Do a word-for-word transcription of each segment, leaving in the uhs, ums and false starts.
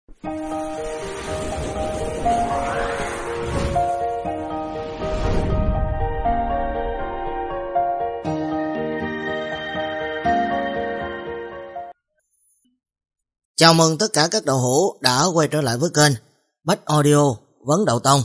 Chào mừng tất cả các đạo hữu đã quay trở lại với kênh Bách Audio Vấn Đạo Tông.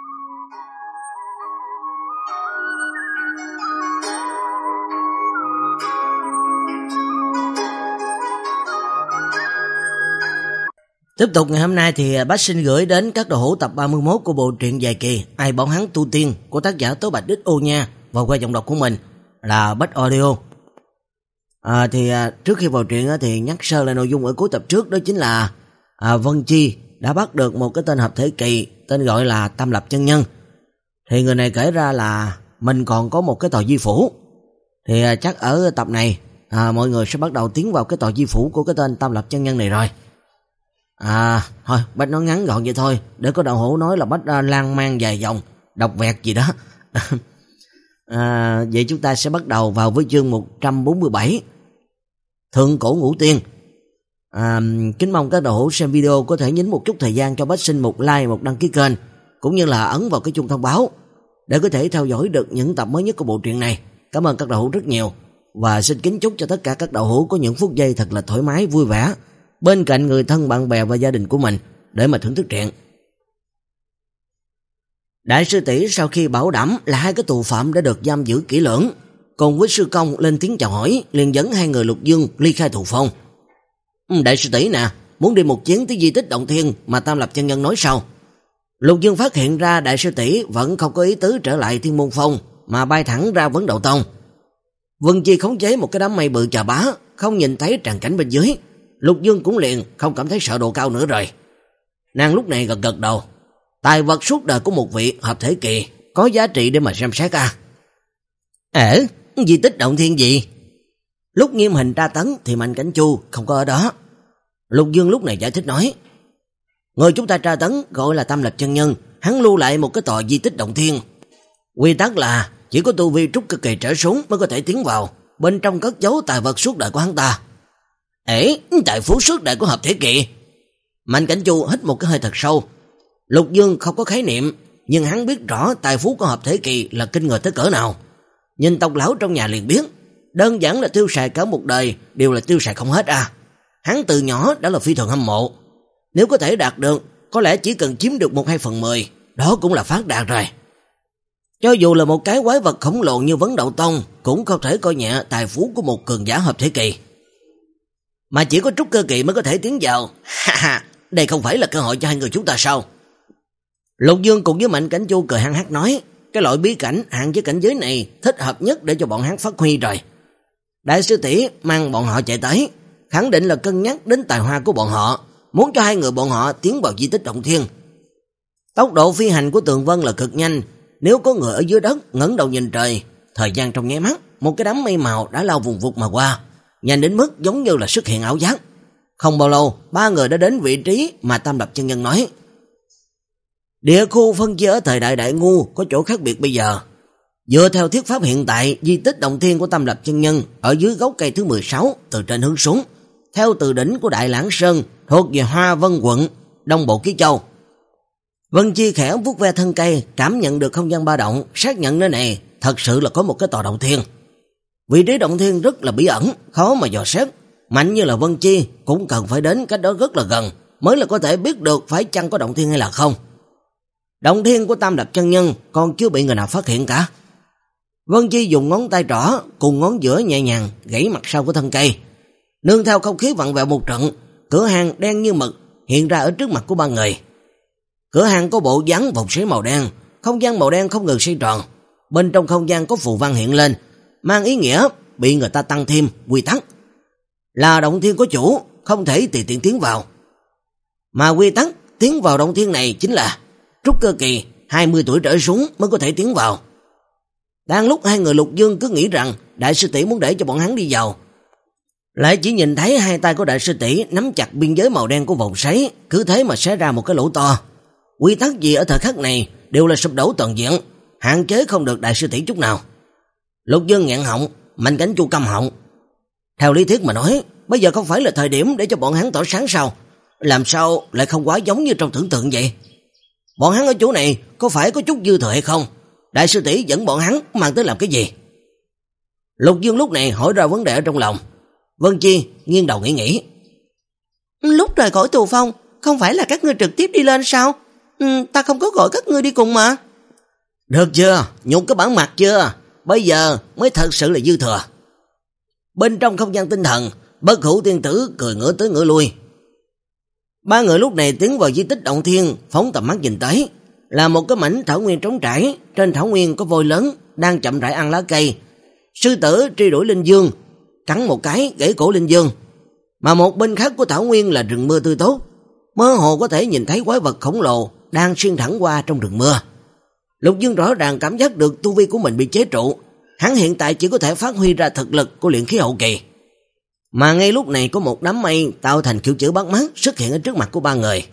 Tiếp tục ngày hôm nay thì Bách xin gửi đến các đạo hữu tập ba mươi mốt của bộ truyện dài kỳ Ai Bảo Hắn Tu Tiên của tác giả Tố Bạch Đích Ô Nha, và qua giọng đọc của mình là Bách Audio. À, thì à, trước khi vào truyện thì nhắc sơ lại nội dung ở cuối tập trước, đó chính là à, Vân Chi đã bắt được một cái tên hợp thể kỳ tên gọi là Tam Lập Chân Nhân. Thì người này kể ra là mình còn có một cái tòa di phủ. Thì à, chắc ở tập này à, mọi người sẽ bắt đầu tiến vào cái tòa di phủ của cái tên Tam Lập Chân Nhân này rồi. À thôi Bách nói ngắn gọn vậy thôi, để có đạo hữu nói là Bách uh, lan man dài dòng đọc vẹt gì đó. à, Vậy chúng ta sẽ bắt đầu vào với chương một trăm bốn mươi bảy, Thượng Cổ Ngũ Tiên. à, Kính mong các đạo hữu xem video có thể nhín một chút thời gian cho Bách xin một like, một đăng ký kênh, cũng như là ấn vào cái chuông thông báo để có thể theo dõi được những tập mới nhất của bộ truyện này. Cảm ơn các đạo hữu rất nhiều, và xin kính chúc cho tất cả các đạo hữu có những phút giây thật là thoải mái, vui vẻ bên cạnh người thân, bạn bè và gia đình của mình để mà thưởng thức truyện. Đại sư tỷ sau khi bảo đảm là hai cái tù phạm đã được giam giữ kỹ lưỡng, cùng với sư công lên tiếng chào hỏi, liền dẫn hai người Lục Dương ly khai thù phong. Đại sư tỷ nè, muốn đi một chuyến tới di tích Động Thiên mà Tam Lập Chân Nhân nói sao? Lục Dương phát hiện ra đại sư tỷ vẫn không có ý tứ trở lại Thiên Môn Phong, mà bay thẳng ra Vấn Đạo Tông. Vân Chi khống chế một cái đám mây bự chà bá, không nhìn thấy tràng cảnh bên dưới. Lục Dương cũng liền không cảm thấy sợ độ cao nữa rồi. Nàng lúc này gật gật đầu. Tài vật suốt đời của một vị hợp thể kỳ có giá trị để mà xem xét à. Ể, di tích Động Thiên gì? Lúc Nghiêm Hình tra tấn thì Mạnh Cảnh Chu không có ở đó. Lục Dương lúc này giải thích nói, người chúng ta tra tấn gọi là Tam Lập Chân Nhân, hắn lưu lại một cái tòa di tích Động Thiên. Quy tắc là chỉ có tu vi trúc cơ kỳ trở xuống mới có thể tiến vào, bên trong cất giấu tài vật suốt đời của hắn ta. Ế, tài phú suốt đời của hợp thể kỳ. Mạnh Cảnh Chu hít một cái hơi thật sâu. Lục Dương không có khái niệm, nhưng hắn biết rõ tài phú của hợp thể kỳ là kinh người tới cỡ nào. Nhìn tộc lão trong nhà liền biết, đơn giản là tiêu xài cả một đời đều là tiêu xài không hết à. Hắn từ nhỏ đã là phi thường hâm mộ. Nếu có thể đạt được, có lẽ chỉ cần chiếm được một hai phần mười, đó cũng là phát đạt rồi. Cho dù là một cái quái vật khổng lồ như Vấn Đạo Tông, cũng không thể coi nhẹ tài phú của một cường giả hợp thể kỳ. Mà chỉ có trúc cơ kỳ mới có thể tiến vào. Ha ha, đây không phải là cơ hội cho hai người chúng ta sao? Lục Dương cùng với Mạnh Cảnh Chu cười hăng hắc nói, cái loại bí cảnh hạng với cảnh giới này thích hợp nhất để cho bọn hắn phát huy rồi. Đại sư tỷ mang bọn họ chạy tới, khẳng định là cân nhắc đến tài hoa của bọn họ, muốn cho hai người bọn họ tiến vào di tích Động Thiên. Tốc độ phi hành của Tường Vân là cực nhanh, nếu có người ở dưới đất ngẩng đầu nhìn trời, thời gian trong nháy mắt, một cái đám mây màu đã lao vùng vụt mà qua, nhanh đến mức giống như là xuất hiện ảo giác. Không bao lâu, ba người đã đến vị trí mà Tam Lập Chân Nhân nói. Địa khu phân chia ở thời đại Đại Ngu có chỗ khác biệt bây giờ. Dựa theo thuyết pháp hiện tại, di tích Động Thiên của Tam Lập Chân Nhân ở dưới gốc cây thứ mười sáu, từ trên hướng xuống, theo từ đỉnh của Đại Lãng Sơn, thuộc về Hoa Vân quận, Đông Bộ Ký Châu. Vân Chi khẽ vuốt ve thân cây, cảm nhận được không gian ba động, xác nhận nơi này thật sự là có một cái tòa Động Thiên. Vị trí Động Thiên rất là bí ẩn, khó mà dò xét. Mạnh như là Vân Chi cũng cần phải đến cách đó rất là gần mới là có thể biết được phải chăng có Động Thiên hay là không. Động Thiên của Tam Lập Chân Nhân còn chưa bị người nào phát hiện cả. Vân Chi dùng ngón tay trỏ cùng ngón giữa nhẹ nhàng gãy mặt sau của thân cây. Nương theo không khí vặn vẹo một trận, cửa hàng đen như mực hiện ra ở trước mặt của ba người. Cửa hàng có bộ dáng vòng xoáy màu đen, không gian màu đen không ngừng xoay tròn. Bên trong không gian có phù văn hiện lên, mang ý nghĩa bị người ta tăng thêm quy tắc. Là Động Thiên có chủ, không thể tùy tiện tiến vào. Mà quy tắc tiến vào Động Thiên này chính là trúc cơ kỳ hai mươi tuổi trở xuống mới có thể tiến vào. Đang lúc hai người Lục Dương cứ nghĩ rằng đại sư tỷ muốn để cho bọn hắn đi vào, lại chỉ nhìn thấy hai tay của đại sư tỷ nắm chặt biên giới màu đen của vòng xoáy, cứ thế mà xé ra một cái lỗ to. Quy tắc gì ở thời khắc này đều là sụp đổ toàn diện, hạn chế không được đại sư tỷ chút nào. Lục Dương nghẹn họng, Mạnh Cảnh Chu câm họng. Theo lý thuyết mà nói, bây giờ không phải là thời điểm để cho bọn hắn tỏ sáng sao? Làm sao lại không quá giống như trong tưởng tượng vậy? Bọn hắn ở chỗ này có phải có chút dư thừa hay không? Đại sư tỷ dẫn bọn hắn mang tới làm cái gì? Lục Dương lúc này hỏi ra vấn đề ở trong lòng. Vân Chi nghiêng đầu nghĩ nghĩ. Lúc rời khỏi tù phong, không phải là các ngươi trực tiếp đi lên sao? Ừ, ta không có gọi các ngươi đi cùng mà. Được chưa? Nhục cái bản mặt chưa? Bây giờ mới thật sự là dư thừa. Bên trong không gian tinh thần, Bất Hủ tiên tử cười ngửa tới ngửa lui. Ba người lúc này tiến vào di tích Động Thiên, phóng tầm mắt nhìn tới, là một cái mảnh thảo nguyên trống trải. Trên thảo nguyên có voi lớn đang chậm rãi ăn lá cây. Sư tử truy đuổi linh dương, cắn một cái gãy cổ linh dương. Mà một bên khác của thảo nguyên là rừng mưa tươi tốt, mơ hồ có thể nhìn thấy quái vật khổng lồ đang xuyên thẳng qua trong rừng mưa. Lục Dương rõ ràng cảm giác được tu vi của mình bị chế trụ, hắn hiện tại chỉ có thể phát huy ra thực lực của luyện khí hậu kỳ. Mà ngay lúc này có một đám mây tạo thành kiểu chữ bắt mắt xuất hiện ở trước mặt của ba người.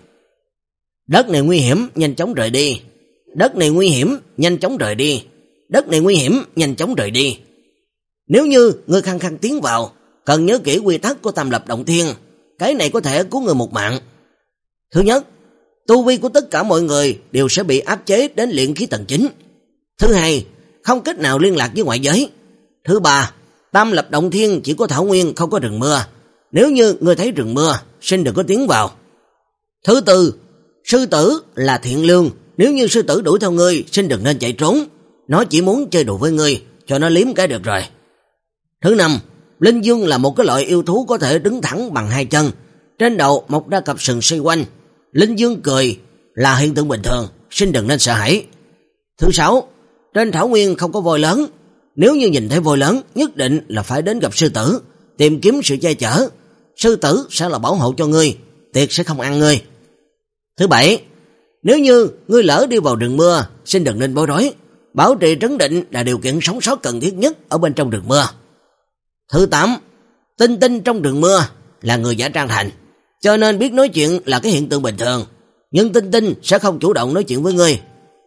Đất này nguy hiểm, nhanh chóng rời đi. Đất này nguy hiểm, nhanh chóng rời đi. Đất này nguy hiểm, nhanh chóng rời đi. Nếu như ngươi khăng khăng tiến vào, cần nhớ kỹ quy tắc của Tam Lập Động Thiên, cái này có thể cứu người một mạng. Thứ nhất, tu vi của tất cả mọi người đều sẽ bị áp chế đến luyện khí tầng chín. Thứ hai, không cách nào liên lạc với ngoại giới. Thứ ba, Tam Lập Động Thiên chỉ có thảo nguyên, không có rừng mưa. Nếu như ngươi thấy rừng mưa, xin đừng có tiến vào. Thứ tư, sư tử là thiện lương, nếu như sư tử đuổi theo ngươi, xin đừng nên chạy trốn. Nó chỉ muốn chơi đùa với ngươi, cho nó liếm cái được rồi. Thứ năm, linh dương là một cái loại yêu thú có thể đứng thẳng bằng hai chân, trên đầu mọc ra cặp sừng xoay quanh. Linh dương cười là hiện tượng bình thường, xin đừng nên sợ hãi. Thứ sáu, trên thảo nguyên không có voi lớn, nếu như nhìn thấy voi lớn, nhất định là phải đến gặp sư tử, tìm kiếm sự che chở. Sư tử sẽ là bảo hộ cho ngươi, tuyệt sẽ không ăn ngươi. Thứ bảy, nếu như ngươi lỡ đi vào rừng mưa, xin đừng nên bối rối, bảo trì trấn định là điều kiện sống sót cần thiết nhất ở bên trong rừng mưa. Thứ tám, Tinh Tinh trong rừng mưa là người giả trang thành, cho nên biết nói chuyện là cái hiện tượng bình thường, nhưng Tinh Tinh sẽ không chủ động nói chuyện với ngươi.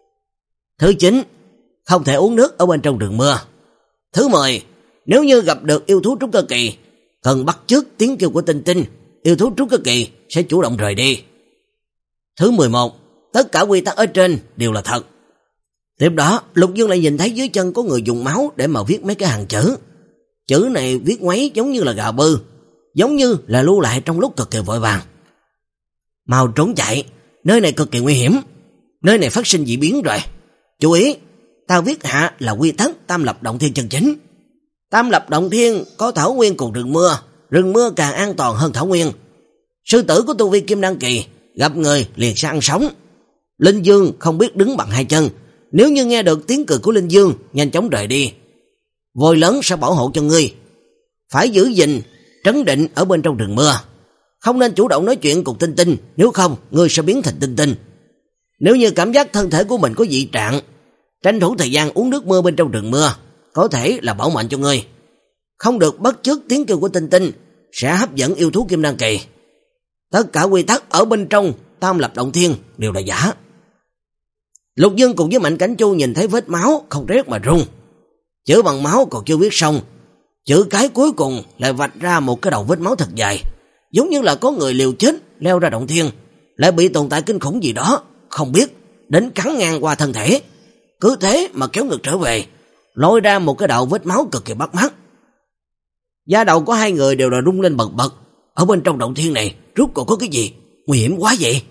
Thứ chín, không thể uống nước ở bên trong rừng mưa. Thứ mười, nếu như gặp được yêu thú trúc cơ kỳ, cần bắt chước tiếng kêu của Tinh Tinh, yêu thú trúc cơ kỳ sẽ chủ động rời đi. Thứ mười một, tất cả quy tắc ở trên đều là thật. Tiếp đó, Lục Dương lại nhìn thấy dưới chân có người dùng máu để mà viết mấy cái hàng chữ. Chữ này viết ngoáy giống như là gà bư, giống như là lưu lại trong lúc cực kỳ vội vàng. Mau trốn chạy, nơi này cực kỳ nguy hiểm, nơi này phát sinh dị biến rồi. Chú ý, tao viết hạ là quy tắc Tam Lập Động Thiên chân chính. Tam Lập Động Thiên có thảo nguyên cùng rừng mưa, rừng mưa càng an toàn hơn thảo nguyên. Sư tử của tu vi kim đăng kỳ gặp người liền sẽ ăn sống. Linh dương không biết đứng bằng hai chân, nếu như nghe được tiếng cười của linh dương, nhanh chóng rời đi. Voi lớn sẽ bảo hộ cho ngươi. Phải giữ gìn trấn định ở bên trong rừng mưa, không nên chủ động nói chuyện cùng Tinh Tinh, nếu không ngươi sẽ biến thành Tinh Tinh. Nếu như cảm giác thân thể của mình có dị trạng, tranh thủ thời gian uống nước mưa bên trong rừng mưa, có thể là bảo mệnh cho ngươi. Không được bắt chước tiếng kêu của Tinh Tinh, sẽ hấp dẫn yêu thú kim đăng kỳ. Tất cả quy tắc ở bên trong Tam Lập Động Thiên đều là giả. Lục Dương cùng với Mạnh Cảnh Chu nhìn thấy vết máu không rét mà run. Chữ bằng máu còn chưa viết xong, chữ cái cuối cùng lại vạch ra một cái đầu vết máu thật dài, giống như là có người liều chết leo ra động thiên, lại bị tồn tại kinh khủng gì đó không biết đến cắn ngang qua thân thể, cứ thế mà kéo ngược trở về, lôi ra một cái đầu vết máu cực kỳ bắt mắt. Da đầu của hai người đều là rung lên bật bật. Ở bên trong động thiên này rốt cuộc có cái gì nguy hiểm quá vậy?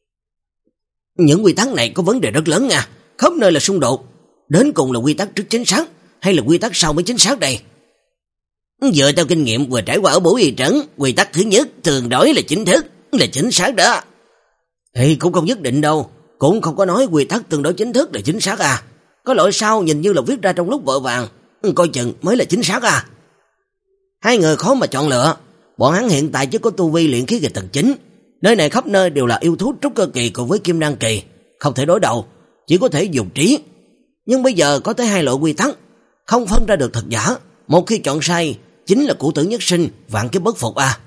Những quy tắc này có vấn đề rất lớn nha, khắp nơi là xung đột. Đến cùng là quy tắc trước chính xác hay là quy tắc sau mới chính xác đây? Dựa theo kinh nghiệm vừa trải qua ở Bổ Y Trấn, quy tắc thứ nhất thường đối là chính thức, là chính xác đó. Thì cũng không nhất định đâu, cũng không có nói quy tắc tương đối chính thức là chính xác à. Có lỗi sao nhìn như là viết ra trong lúc vội vàng, coi chừng mới là chính xác à. Hai người khó mà chọn lựa, bọn hắn hiện tại chỉ có tu vi luyện khí kỳ tầng chín, nơi này khắp nơi đều là yêu thú trúc cơ kỳ cùng với kim đan kỳ, không thể đối đầu, chỉ có thể dùng trí. Nhưng bây giờ có tới hai loại quy tắc, không phân ra được thật giả, một khi chọn sai chính là cửu tử nhất sinh, vạn kiếp bất phục à.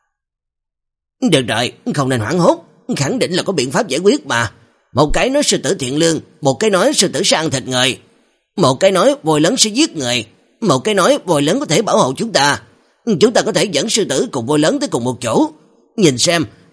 Được rồi, không nên hoảng hốt, khẳng định là có biện pháp giải quyết mà. Một cái nói sư tử thiện lương, một cái nói sư tử sẽ ăn thịt người, một cái nói voi lớn sẽ giết người, một cái nói voi lớn có thể bảo hộ chúng ta. Chúng ta có thể dẫn sư tử cùng voi lớn tới cùng một chỗ, nhìn xem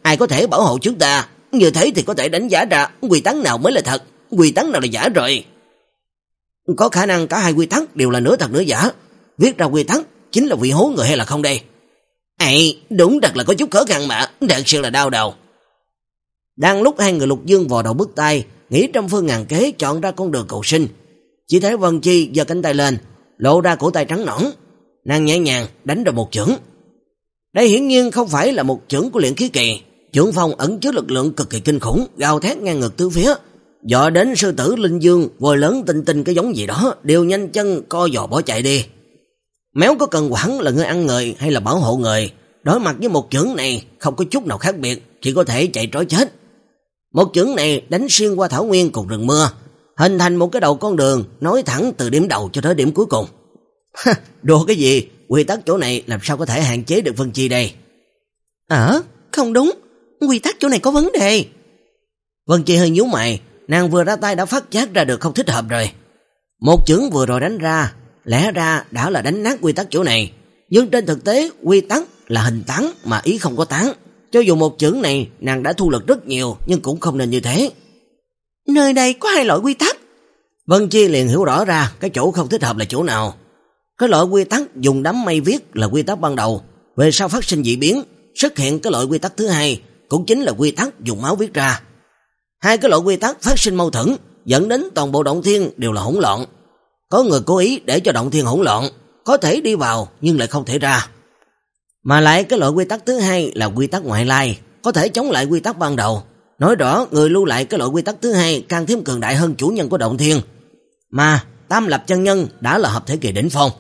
ai có thể bảo hộ chúng ta? Như thế thì có thể đánh giá ra quy tắc nào mới là thật, quy tắc nào là giả rồi. Có khả năng cả hai quy tắc đều là nửa thật nửa giả. Viết ra quy tắc chính là vị hố người hay là không đây? Ây, đúng thật là có chút khó khăn mà, thật sự là đau đầu. Đang lúc hai người Lục Dương vò đầu bứt tai, nghĩ trăm phương ngàn kế chọn ra con đường cầu sinh, chỉ thấy Vân Chi giơ cánh tay lên, lộ ra cổ tay trắng nõn, nàng nhẹ nhàng đánh ra một chưởng. Đây hiển nhiên không phải là một chưởng của luyện khí kỳ, chưởng phong ẩn chứa lực lượng cực kỳ kinh khủng, gào thét ngang ngược tứ phía, dọa đến sư tử linh dương, voi lớn tinh tinh cái giống gì đó đều nhanh chân co giò bỏ chạy đi. Méo có cần quản là người ăn người hay là bảo hộ người, đối mặt với một chưởng này không có chút nào khác biệt, chỉ có thể chạy trối chết. Một chưởng này đánh xuyên qua thảo nguyên cùng rừng mưa, hình thành một cái đầu con đường nối thẳng từ điểm đầu cho tới điểm cuối cùng. Đùa cái gì, quy tắc chỗ này làm sao có thể hạn chế được Vân Chi đây? Ờ, không đúng, quy tắc chỗ này có vấn đề. Vân Chi hơi nhíu mày, nàng vừa ra tay đã phát giác ra được không thích hợp rồi. Một chưởng vừa rồi đánh ra, lẽ ra đã là đánh nát quy tắc chỗ này, nhưng trên thực tế quy tắc là hình tán mà ý không có tán. Cho dù một chưởng này nàng đã thu lực rất nhiều, nhưng cũng không nên như thế. Nơi đây có hai loại quy tắc. Vân Chi liền hiểu rõ ra cái chỗ không thích hợp là chỗ nào. Cái loại quy tắc dùng đám mây viết là quy tắc ban đầu, về sau phát sinh dị biến, xuất hiện cái loại quy tắc thứ hai, cũng chính là quy tắc dùng máu viết ra. Hai cái loại quy tắc phát sinh mâu thuẫn, dẫn đến toàn bộ động thiên đều là hỗn loạn. Có người cố ý để cho động thiên hỗn loạn, có thể đi vào nhưng lại không thể ra. Mà lại cái loại quy tắc thứ hai là quy tắc ngoại lai, có thể chống lại quy tắc ban đầu. Nói rõ người lưu lại cái loại quy tắc thứ hai càng thêm cường đại hơn chủ nhân của động thiên. Mà Tam Lập chân nhân đã là hợp thể kỳ đỉnh phong.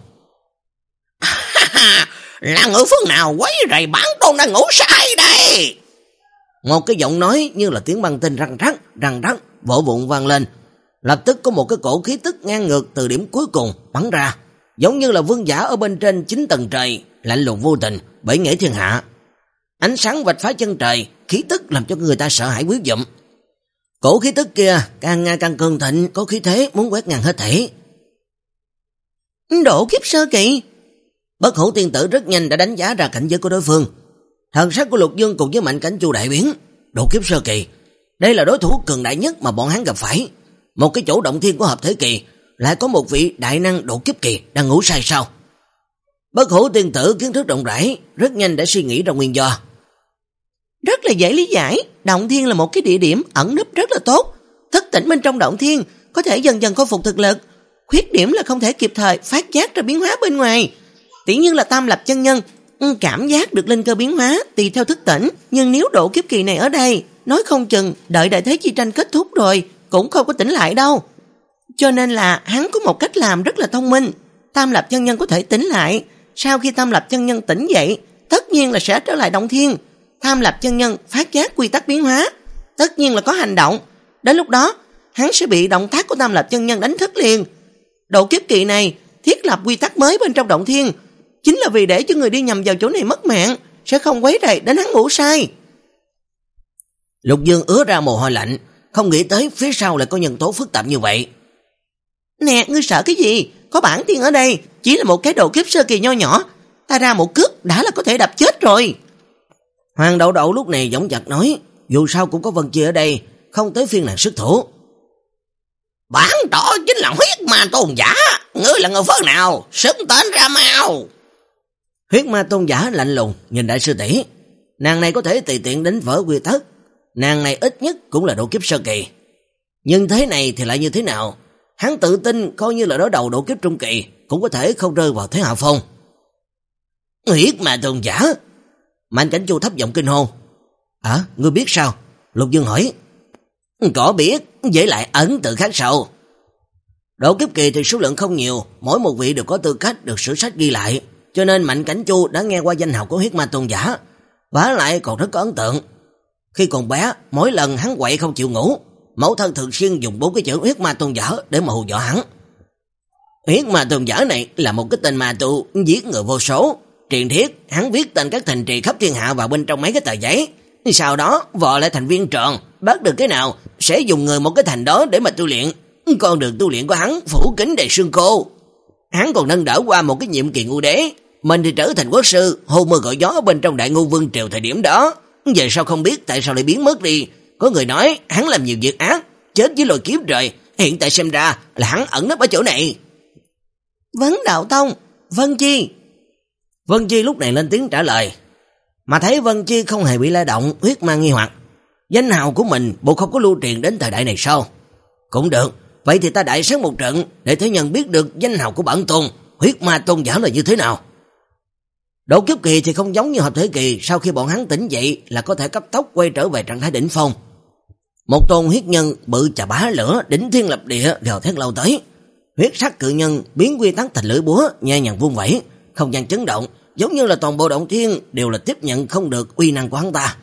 Là ngữ phương nào quấy rầy bản tôn đang ngủ say đây? Một cái giọng nói như là tiếng băng tinh răng rắc, răng rắc, vỗ vụn vang lên. Lập tức có một cái cổ khí tức ngang ngược từ điểm cuối cùng bắn ra, giống như là vương giả ở bên trên chín tầng trời, lạnh lùng vô tình, bẫy nghệ thiên hạ. Ánh sáng vạch phá chân trời, khí tức làm cho người ta sợ hãi quyết dụm. Cổ khí tức kia càng ngày càng cường thịnh, có khí thế muốn quét ngang hết thảy. Độ kiếp sơ kỳ. Bất Hủ tiên tử rất nhanh đã đánh giá ra cảnh giới của đối phương. Thần sắc của Lục Dương cùng với Mạnh Cảnh Chu đại biến. Độ kiếp sơ kỳ, đây là đối thủ cường đại nhất mà bọn hắn gặp phải. Một cái chỗ động thiên của hợp thể kỳ, lại có một vị đại năng độ kiếp kỳ đang ngủ say sao? Bất Hủ tiên tử kiến thức rộng rãi, rất nhanh đã suy nghĩ ra nguyên do. Rất là dễ lý giải, động thiên là một cái địa điểm ẩn núp rất là tốt. Thức tỉnh bên trong động thiên có thể dần dần khôi phục thực lực. Khuyết điểm là không thể kịp thời phát giác ra biến hóa bên ngoài. Tỉ như là Tam Lập chân nhân cảm giác được linh cơ biến hóa tùy theo thức tỉnh, nhưng nếu độ kiếp kỳ này ở đây, nói không chừng đợi đại thế chi tranh kết thúc rồi cũng không có tỉnh lại đâu. Cho nên là hắn có một cách làm rất là thông minh. Tam Lập chân nhân có thể tỉnh lại, sau khi Tam Lập chân nhân tỉnh dậy, tất nhiên là sẽ trở lại động thiên. Tam Lập chân nhân phát giác quy tắc biến hóa, tất nhiên là có hành động. Đến lúc đó, hắn sẽ bị động tác của Tam Lập chân nhân đánh thức liền. Độ kiếp kỳ này thiết lập quy tắc mới bên trong động thiên, chính là vì để cho người đi nhầm vào chỗ này mất mạng, sẽ không quấy rầy đến hắn ngủ say. Lục Dương ứa ra mồ hôi lạnh, không nghĩ tới phía sau lại có nhân tố phức tạp như vậy. Nè, ngươi sợ cái gì? Có bản tiên ở đây, chỉ là một cái độ kiếp sơ kỳ nho nhỏ, ta ra một cước đã là có thể đập chết rồi. Hoàng Đậu Đậu lúc này giọng giật nói, dù sao cũng có Vân Chi ở đây, không tới phiên nàng xuất thủ. Bản tỏ chính là huyết ma tôn giả, ngươi là người phương nào, xứng tên ra mau. Huyết ma tôn giả lạnh lùng nhìn đại sư tỷ, nàng này có thể tùy tiện đánh vỡ quy tắc, nàng này ít nhất cũng là độ kiếp sơ kỳ. Nhưng thế này thì lại như thế nào? Hắn tự tin coi như là đối đầu độ kiếp trung kỳ cũng có thể không rơi vào thế hạ phong. Huyết ma tôn giả? Mạnh Cảnh Chu thấp giọng kinh hô. À, ngươi biết sao? Lục Dương hỏi. Có biết, với lại ấn tượng khác sâu. Độ kiếp kỳ thì số lượng không nhiều, mỗi một vị đều có tư cách được sử sách ghi lại, cho nên Mạnh Cảnh Chu đã nghe qua danh hào của huyết ma tôn giả, vả lại còn rất có ấn tượng. Khi còn bé, mỗi lần hắn quậy không chịu ngủ, mẫu thân thường xuyên dùng bốn cái chữ huyết ma tôn giả để mà hù dọa hắn. Huyết ma tôn giả này là một cái tên ma tu giết người vô số, truyền thuyết hắn viết tên các thành trì khắp thiên hạ vào bên trong mấy cái tờ giấy, sau đó vò lại thành viên tròn, bắt được cái nào sẽ dùng người một cái thành đó để mà tu luyện. Con đường tu luyện của hắn phủ kính đầy xương khô. Hắn còn nâng đỡ qua một cái nhiệm kỳ ngũ đế, mình thì trở thành quốc sư hô mưa gọi gió bên trong Đại Ngưu Vương triều thời điểm đó, Về sao không biết tại sao lại biến mất đi. Có người nói hắn làm nhiều việc ác, chết với lôi kiếp rồi. Hiện tại xem ra là hắn ẩn nấp ở chỗ này. Vấn Đạo Tông, Vân Chi. Vân Chi lúc này lên tiếng trả lời. Mà thấy Vân Chi không hề bị lay động, huyết ma nghi hoặc. Danh hào của mình bộ không có lưu truyền đến thời đại này sao? Cũng được, vậy thì ta đại sáng một trận để thế nhân biết được danh hào của bản tôn, huyết ma tôn giả là như thế nào. Độ kiếp kỳ thì không giống như hợp thể kỳ, sau khi bọn hắn tỉnh dậy là có thể cấp tốc quay trở về trạng thái đỉnh phong. Một tôn huyết nhân bự chà bá lửa, đỉnh thiên lập địa gào thét lao tới. Huyết sắc cự nhân biến quy tắc thành lưỡi búa, nhẹ nhàng vung vẩy, không gian chấn động, giống như là toàn bộ động thiên đều là tiếp nhận không được uy năng của hắn ta.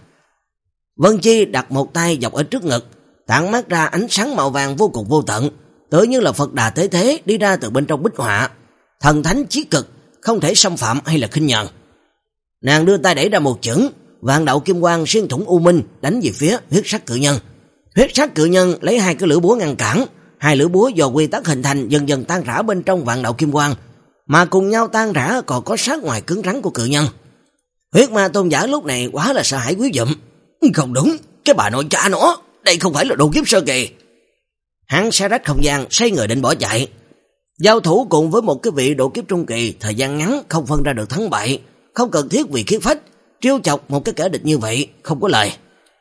Vân Chi đặt một tay dọc ở trước ngực, tản mát ra ánh sáng màu vàng vô cùng vô tận, tựa như là Phật Đà Thế Thế đi ra từ bên trong bích họa, thần thánh chí cực, không thể xâm phạm hay là khinh nhẫn. Nàng đưa tay đẩy ra một chưởng, vạn đạo kim quang xuyên thủng u minh đánh về phía huyết sắc cự nhân. Huyết sắc cự nhân lấy hai cái lưỡi búa ngăn cản, hai lưỡi búa do quy tắc hình thành dần dần tan rã bên trong vạn đạo kim quang, mà cùng nhau tan rã còn có sát ngoài cứng rắn của cự nhân. Huyết ma tôn giả lúc này quá là sợ hãi quý dụm. Không đúng, cái bà nội cha nó, đây không phải là độ kiếp sơ kỳ. Hắn xé rách không gian, xoay người định bỏ chạy. Giao thủ cùng với một cái vị độ kiếp trung kỳ, thời gian ngắn không phân ra được thắng bại, không cần thiết vì khiếp phách, trêu chọc một cái kẻ địch như vậy, không có lời.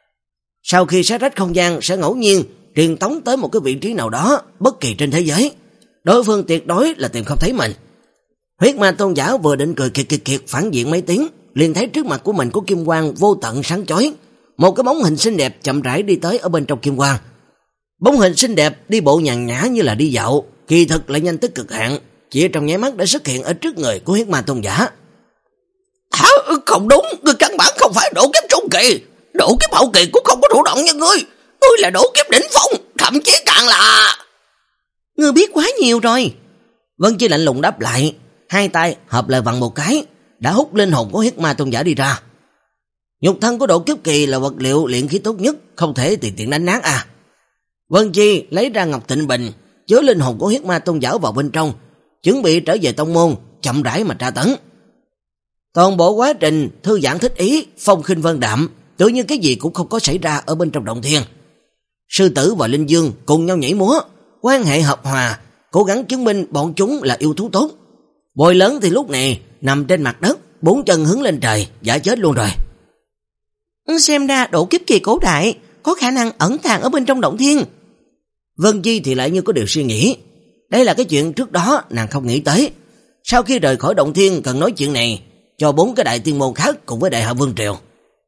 Sau khi xé rách không gian sẽ ngẫu nhiên truyền tống tới một cái vị trí nào đó bất kỳ trên thế giới, đối phương tuyệt đối là tìm không thấy mình. Huyết ma tôn giả vừa định cười kiệt kiệt kiệt phản diện mấy tiếng, liền thấy trước mặt của mình có kim quang vô tận sáng chói, một cái bóng hình xinh đẹp chậm rãi đi tới ở bên trong kim quang. Bóng hình xinh đẹp đi bộ nhàn nhã như là đi dạo, kỳ thực lại nhanh tới cực hạn, chỉ trong nháy mắt đã xuất hiện ở trước người của huyết ma tôn giả. Hả? Không đúng, ngươi căn bản không phải độ kiếp trung kỳ, độ kiếp hậu kỳ cũng không có thủ đoạn như ngươi, ngươi là độ kiếp đỉnh phong, thậm chí càng là... Ngươi biết quá nhiều rồi. Vân Chi lạnh lùng đáp lại, hai tay hợp lại vặn một cái, đã hút linh hồn của huyết ma tôn giả đi ra. Nhục thân của độ kiếp kỳ là vật liệu luyện khí tốt nhất, không thể tùy tiện đánh nát à. Vân Chi lấy ra ngọc tịnh bình, chứa linh hồn của huyết ma tôn giả vào bên trong, chuẩn bị trở về tông môn, chậm rãi mà tra tấn. Toàn bộ quá trình thư giãn thích ý, phong khinh vân đạm, tự như cái gì cũng không có xảy ra ở bên trong động thiên. Sư tử và linh dương cùng nhau nhảy múa, quan hệ hợp hòa, cố gắng chứng minh bọn chúng là yêu thú tốt. Bồi lớn thì lúc này nằm trên mặt đất, bốn chân hướng lên trời, giả chết luôn rồi. Xem ra độ kiếp kỳ cổ đại có khả năng ẩn tàng ở bên trong động thiên. Vân Chi thì lại như có điều suy nghĩ. Đây là cái chuyện trước đó nàng không nghĩ tới. Sau khi rời khỏi động thiên cần nói chuyện này cho bốn cái đại tiên môn khác cùng với đại hạ vương triều.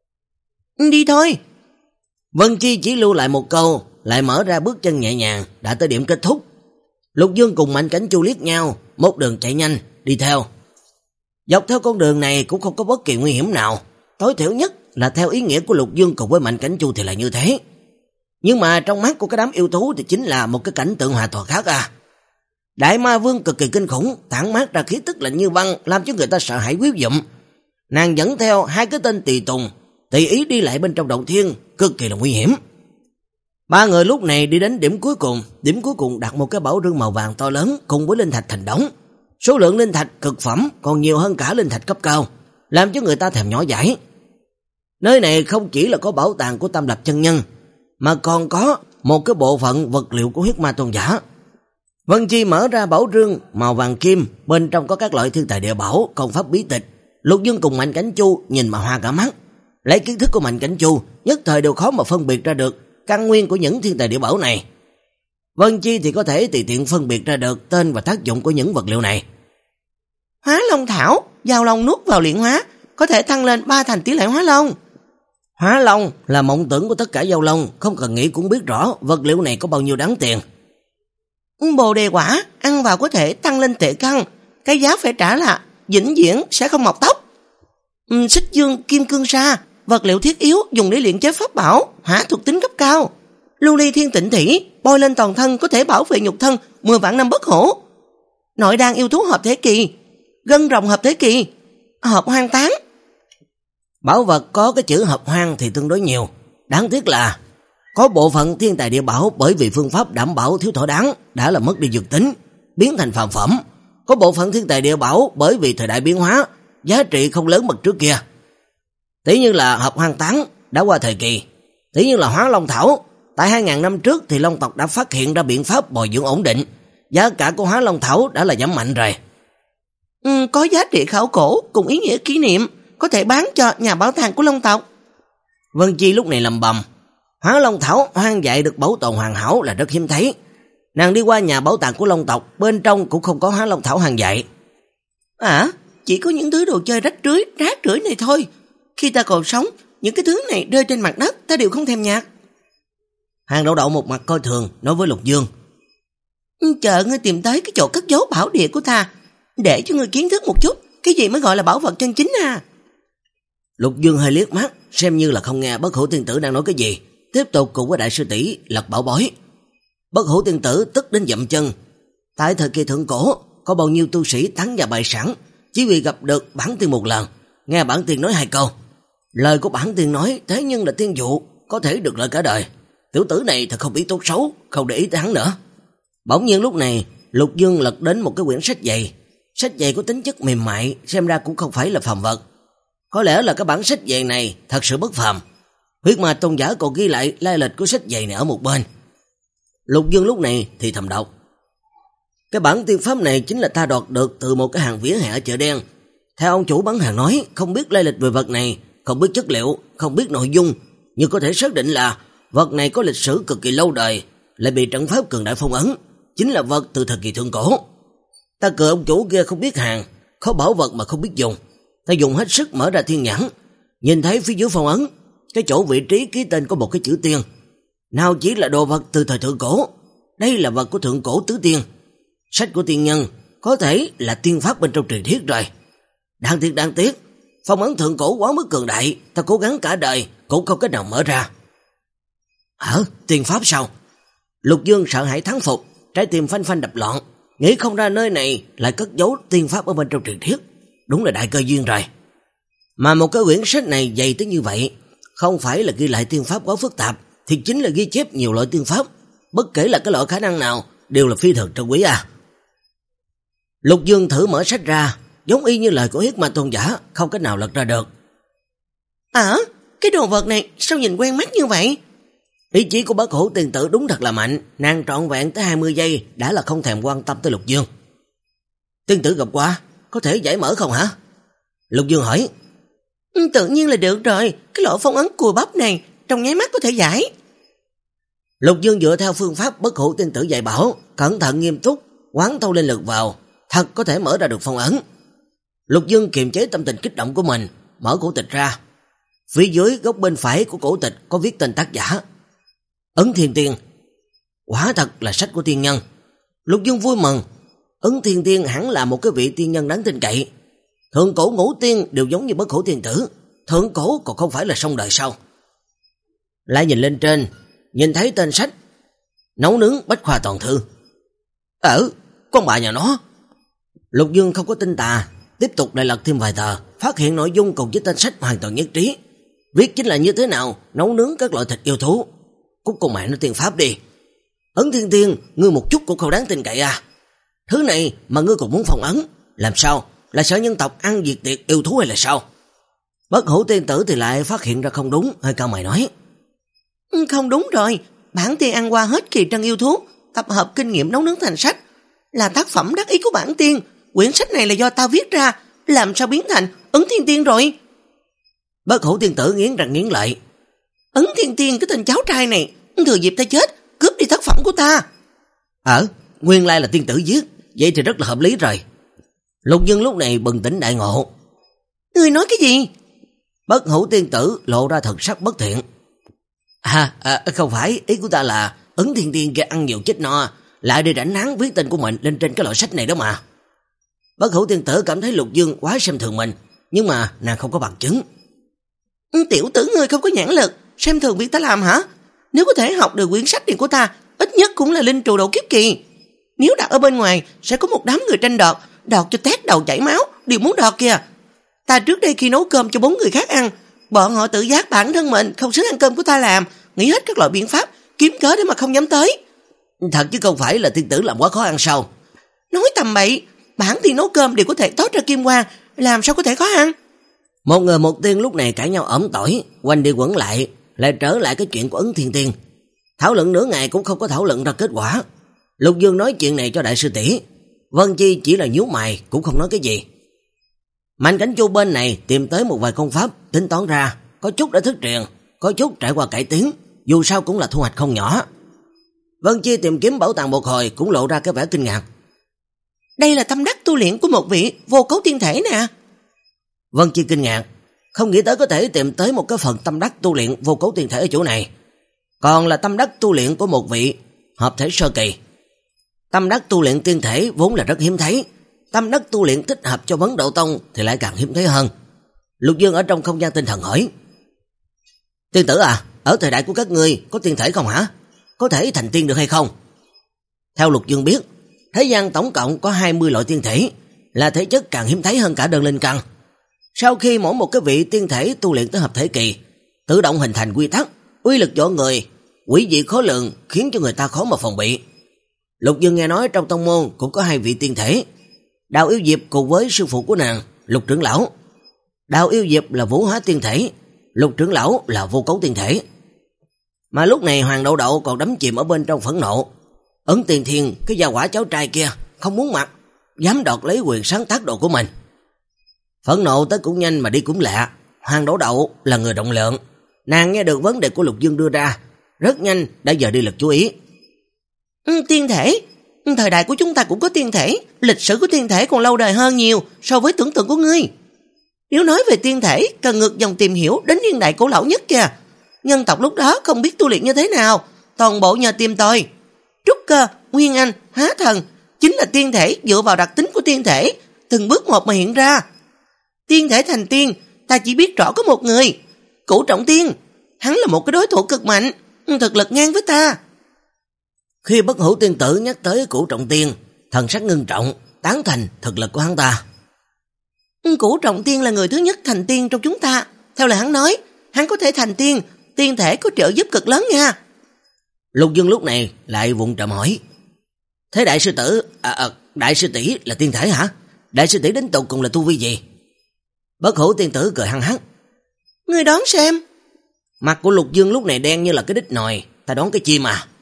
Đi thôi. Vân Chi chỉ lưu lại một câu, lại mở ra bước chân nhẹ nhàng, đã tới điểm kết thúc. Lục Dương cùng Mạnh Cảnh Chu liếc nhau, một đường chạy nhanh đi theo. Dọc theo con đường này cũng không có bất kỳ nguy hiểm nào, tối thiểu nhất là theo ý nghĩa của Lục Dương cùng với Mạnh Cảnh Chu thì là như thế. Nhưng mà trong mắt của cái đám yêu thú thì chính là một cái cảnh tượng hòa thuận khác à. Đại ma vương cực kỳ kinh khủng, tản mát ra khí tức lạnh như băng, làm cho người ta sợ hãi quý dụm. Nàng dẫn theo hai cái tên tùy tùng, tùy ý đi lại bên trong động thiên, cực kỳ là nguy hiểm. Ba người lúc này đi đến điểm cuối cùng, điểm cuối cùng đặt một cái bảo rương màu vàng to lớn cùng với linh thạch thành đống. Số lượng linh thạch cực phẩm còn nhiều hơn cả linh thạch cấp cao, làm cho người ta thèm nhỏ dãi. Nơi này không chỉ là có bảo tàng của Tam Lập chân nhân, mà còn có một cái bộ phận vật liệu của huyết ma tôn giả. Vân Chi mở ra bảo rương màu vàng kim, bên trong có các loại thiên tài địa bảo, công pháp bí tịch. Lục Dương cùng Mạnh Cảnh Chu nhìn mà hoa cả mắt. Lấy kiến thức của Mạnh Cảnh Chu, nhất thời đều khó mà phân biệt ra được căn nguyên của những thiên tài địa bảo này. Vân Chi thì có thể tùy tiện phân biệt ra được tên và tác dụng của những vật liệu này. Hóa Long Thảo, giao long nuốt vào luyện hóa, có thể tăng lên ba thành tỷ lệ hóa long. Hóa long là mộng tưởng của tất cả giao long, không cần nghĩ cũng biết rõ vật liệu này có bao nhiêu đáng tiền. Bồ đề quả, ăn vào có thể tăng lên tệ căn, cái giá phải trả là vĩnh viễn sẽ không mọc tóc. Xích dương kim cương sa, vật liệu thiết yếu dùng để luyện chế pháp bảo, hỏa thuộc tính cấp cao. Lưu ly thiên tịnh thủy, bôi lên toàn thân có thể bảo vệ nhục thân mười vạn năm bất hủ. Nội đan yêu thú hợp thế kỳ, gân rồng hợp thế kỳ, hợp hoang tán. Bảo vật có cái chữ hợp hoang thì tương đối nhiều, đáng tiếc là có bộ phận thiên tài địa bảo bởi vì phương pháp đảm bảo thiếu thọ đáng đã là mất đi dược tính, biến thành phàm phẩm. Có bộ phận thiên tài địa bảo bởi vì thời đại biến hóa, giá trị không lớn bằng trước kia. Tỷ như là hợp hoang tán, đã qua thời kỳ. Thế nhưng là hóa long thảo, tại hai ngàn năm trước thì Long tộc đã phát hiện ra biện pháp bồi dưỡng ổn định. Giá cả của hóa long thảo đã là giảm mạnh rồi. Ừ, có giá trị khảo cổ cùng ý nghĩa kỷ niệm, có thể bán cho nhà bảo tàng của Long tộc. Vân Chi lúc này lầm bầm, hóa long thảo hoang dại được bảo tồn hoàn hảo là rất hiếm thấy. Nàng đi qua nhà bảo tàng của Long tộc, bên trong cũng không có hóa long thảo hoang dại. À, chỉ có những thứ đồ chơi rách rưới, rác rưởi này thôi. Khi ta còn sống, những cái thứ này rơi trên mặt đất ta đều không thèm nhặt. Hàng Đậu Đậu một mặt coi thường nói với Lục Dương. Chờ ngươi tìm tới cái chỗ cất giấu bảo địa của ta, để cho ngươi kiến thức một chút cái gì mới gọi là bảo vật chân chính à. Lục Dương hơi liếc mắt, xem như là không nghe Bất Hủ Tiên Tử đang nói cái gì, tiếp tục cùng với đại sư tỷ lật bảo bối. Bất Hủ Tiên Tử tức đến dậm chân. Tại thời kỳ thượng cổ, có bao nhiêu tu sĩ thắng và bại sẵn, chỉ vì gặp được bản tiên một lần, nghe bản tiên nói hai câu. Lời của bản tiên nói thế nhưng là tiên dụ, có thể được lợi cả đời. Tiểu tử này thật không biết tốt xấu, không để ý tới hắn nữa. Bỗng nhiên lúc này, Lục Dương lật đến một cái quyển sách dày. Sách dày có tính chất mềm mại, xem ra cũng không phải là phàm vật. Có lẽ là cái bản sách dày này thật sự bất phàm. Huyết Ma tôn giả còn ghi lại lai lịch của sách dày này ở một bên. Lục Dương lúc này thì thầm đọc. Cái bản tiên pháp này chính là ta đoạt được từ một cái hàng vỉa hè ở chợ đen. Theo ông chủ bán hàng nói, không biết lai lịch về vật này, không biết chất liệu, không biết nội dung, nhưng có thể xác định là vật này có lịch sử cực kỳ lâu đời, lại bị trận pháp cường đại phong ấn, chính là vật từ thời kỳ thượng cổ. Ta cười ông chủ kia không biết hàng, khó bảo vật mà không biết dùng. Ta dùng hết sức mở ra thiên nhãn, nhìn thấy phía dưới phong ấn, cái chỗ vị trí ký tên có một cái chữ tiên. Nào chỉ là đồ vật từ thời thượng cổ, đây là vật của thượng cổ tứ tiên. Sách của tiên nhân có thể là tiên pháp bên trong truyền thuyết rồi. Đáng tiếc đáng tiếc, phong ấn thượng cổ quá mức cường đại, ta cố gắng cả đời cũng không cách nào mở ra. Hả? Tiên pháp sao? Lục Dương sợ hãi thán phục, trái tim phanh phanh đập loạn, nghĩ không ra nơi này lại cất giấu tiên pháp ở bên trong truyền thuyết. Đúng là đại cơ duyên rồi. Mà một cái quyển sách này dày tới như vậy, không phải là ghi lại tiên pháp quá phức tạp, thì chính là ghi chép nhiều loại tiên pháp, bất kể là cái loại khả năng nào đều là phi thường trân quý à. Lục Dương thử mở sách ra, giống y như lời của Huyết Ma tôn giả, không cách nào lật ra được. À, cái đồ vật này sao nhìn quen mắt như vậy? Ý chí của Bất Hủ Tiên Tử đúng thật là mạnh, nàng trọn vẹn tới hai mươi giây đã là không thèm quan tâm tới Lục Dương. Tiên tử gặp qua, có thể giải mở không hả? Lục Dương hỏi. Tự nhiên là được rồi, cái lỗ phong ấn cùi bắp này trong nháy mắt có thể giải. Lục Dương dựa theo phương pháp Bất Hủ Tiên Tử dạy bảo, cẩn thận nghiêm túc, quán thâu linh lực vào, thật có thể mở ra được phong ấn. Lục Dương kiềm chế tâm tình kích động của mình, mở cổ tịch ra. Phía dưới góc bên phải của cổ tịch có viết tên tác giả, Ấn Thiên Tiên. Quả thật là sách của tiên nhân. Lục Dương vui mừng. Ấn Thiên Tiên hẳn là một cái vị tiên nhân đáng tin cậy. Thượng cổ ngũ tiên đều giống như Bất Hủ Tiên Tử, thượng cổ còn không phải là song đời sao? Lại nhìn lên trên, nhìn thấy tên sách Nấu nướng bách khoa toàn thư. Ờ, con bà nhà nó. Lục Dương không có tin tà, tiếp tục lại lật thêm vài tờ, phát hiện nội dung cùng với tên sách hoàn toàn nhất trí. Viết chính là như thế nào nấu nướng các loại thịt yêu thú. Cút con mẹ nó tiên pháp đi. Ấn Thiên Tiên, ngươi một chút cũng không đáng tin cậy à? Thứ này mà ngươi còn muốn phong ấn, làm sao? Là sợ nhân tộc ăn diệt tiệt yêu thú hay là sao? Bất Hủ Tiên Tử thì lại phát hiện ra không đúng, hơi cao mày nói. Không đúng rồi, bản tiên ăn qua hết kỳ trân yêu thú, tập hợp kinh nghiệm nấu nướng thành sách, là tác phẩm đắc ý của bản tiên. Quyển sách này là do ta viết ra, làm sao biến thành Ấn Thiên Tiên rồi? Bất Hủ Tiên Tử nghiến răng nghiến lợi. Ấn Thiên Tiên, cái tên cháu trai này, thừa dịp ta chết, cướp đi tác phẩm của ta. Ờ, nguyên lai là tiên tử viết, vậy thì rất là hợp lý rồi. Lục Dương lúc này bừng tỉnh đại ngộ. Ngươi nói cái gì? Bất Hủ Tiên Tử lộ ra thần sắc bất thiện. À, à không phải, ý của ta là Ấn Thiên Tiên kia ăn nhiều chết no, lại đi rảnh nắng viết tên của mình lên trên cái loại sách này đó mà. Bất Hủ Tiên Tử cảm thấy Lục Dương quá xem thường mình, nhưng mà nàng không có bằng chứng. Tiểu tử ngươi không có nhãn lực, xem thường việc ta làm hả? Nếu có thể học được quyển sách này của ta, ít nhất cũng là linh trù độ kiếp kỳ. Nếu đặt ở bên ngoài, sẽ có một đám người tranh đoạt, đoạt cho tét đầu chảy máu, đều muốn đoạt kìa. Ta trước đây khi nấu cơm cho bốn người khác ăn, bọn họ tự giác bản thân mình không xứng ăn cơm của ta làm, nghĩ hết các loại biện pháp, kiếm cớ để mà không dám tới. Thật chứ không phải là tiên tử làm quá khó ăn sao? Nói tầm bậy, bản tiên nấu cơm đều có thể tót ra kim quang, làm sao có thể khó ăn? Một người một tiên lúc này cãi nhau ỏm tỏi, quanh đi quẩn lại, lại trở lại cái chuyện của Ấn Thiên Tiên. Thảo luận nửa ngày cũng không có thảo luận ra kết quả. Lục Dương nói chuyện này cho đại sư tỷ, Vân Chi chỉ là nhíu mày cũng không nói cái gì. Mạnh Cảnh Chu bên này tìm tới một vài công pháp, tính toán ra, có chút đã thức truyền, có chút trải qua cải tiến, dù sao cũng là thu hoạch không nhỏ. Vân Chi tìm kiếm bảo tàng một hồi cũng lộ ra cái vẻ kinh ngạc. Đây là tâm đắc tu luyện của một vị vô cấu tiên thể nè. Vân Chi kinh ngạc, không nghĩ tới có thể tìm tới một cái phần tâm đắc tu luyện vô cấu tiên thể ở chỗ này. Còn là tâm đắc tu luyện của một vị hợp thể sơ kỳ. Tâm đắc tu luyện tiên thể vốn là rất hiếm thấy, tâm đắc tu luyện thích hợp cho vấn độ tông thì lại càng hiếm thấy hơn. Lục Dương ở trong không gian tinh thần hỏi, tiên tử à, ở thời đại của các ngươi có tiên thể không hả? Có thể thành tiên được hay không? Theo Lục Dương biết, thế gian tổng cộng có hai mươi loại tiên thể, là thể chất càng hiếm thấy hơn cả đơn linh căn. Sau khi mỗi một cái vị tiên thể tu luyện tới hợp thể kỳ, tự động hình thành quy tắc, uy lực dọa người, quỷ dị khó lường, khiến cho người ta khó mà phòng bị. Lục Dương nghe nói trong tông môn cũng có hai vị tiên thể, Đào Yêu Diệp cùng với sư phụ của nàng, Lục trưởng lão. Đào Yêu Diệp là vũ hóa tiên thể, Lục trưởng lão là vô cấu tiên thể. Mà lúc này Hoàng Đậu Đậu còn đắm chìm ở bên trong phẫn nộ. Ấn Tiền Thiên, cái gia quả cháu trai kia, không muốn mặt, dám đoạt lấy quyền sáng tác đồ của mình. Phẫn nộ tới cũng nhanh mà đi cũng lạ. Hoàng Đậu Đậu là người động lượng, nàng nghe được vấn đề của Lục Dương đưa ra, rất nhanh đã dời đi lực chú ý. Ừ, tiên thể, thời đại của chúng ta cũng có tiên thể, lịch sử của tiên thể còn lâu đời hơn nhiều so với tưởng tượng của ngươi. Nếu nói về tiên thể, cần ngược dòng tìm hiểu đến niên đại cổ lão nhất kìa. Nhân tộc lúc đó không biết tu luyện như thế nào, toàn bộ nhờ tìm tòi. Trúc cơ, nguyên anh, hóa thần chính là tiên thể dựa vào đặc tính của tiên thể, từng bước một mà hiện ra. Tiên thể thành tiên, ta chỉ biết rõ có một người, Cửu Trọng Tiên. Hắn là một cái đối thủ cực mạnh, thực lực ngang với ta. Khi Bất Hủ tiên tử nhắc tới Cửu Trọng Tiên, thần sắc ngưng trọng, tán thành thực lực của hắn ta. Cửu Trọng Tiên là người thứ nhất thành tiên trong chúng ta. Theo lời hắn nói, hắn có thể thành tiên, tiên thể có trợ giúp cực lớn nha. Lục Dương lúc này lại vụng trộm hỏi, thế đại sư tử, à, à, đại sư tỷ là tiên thể hả? Đại sư tỷ đến tột cùng là tu vi gì? Bất Hủ tiên tử cười hăng hắc, ngươi đoán xem. Mặt của Lục Dương lúc này đen như là cái đít nồi, ta đoán cái chim à.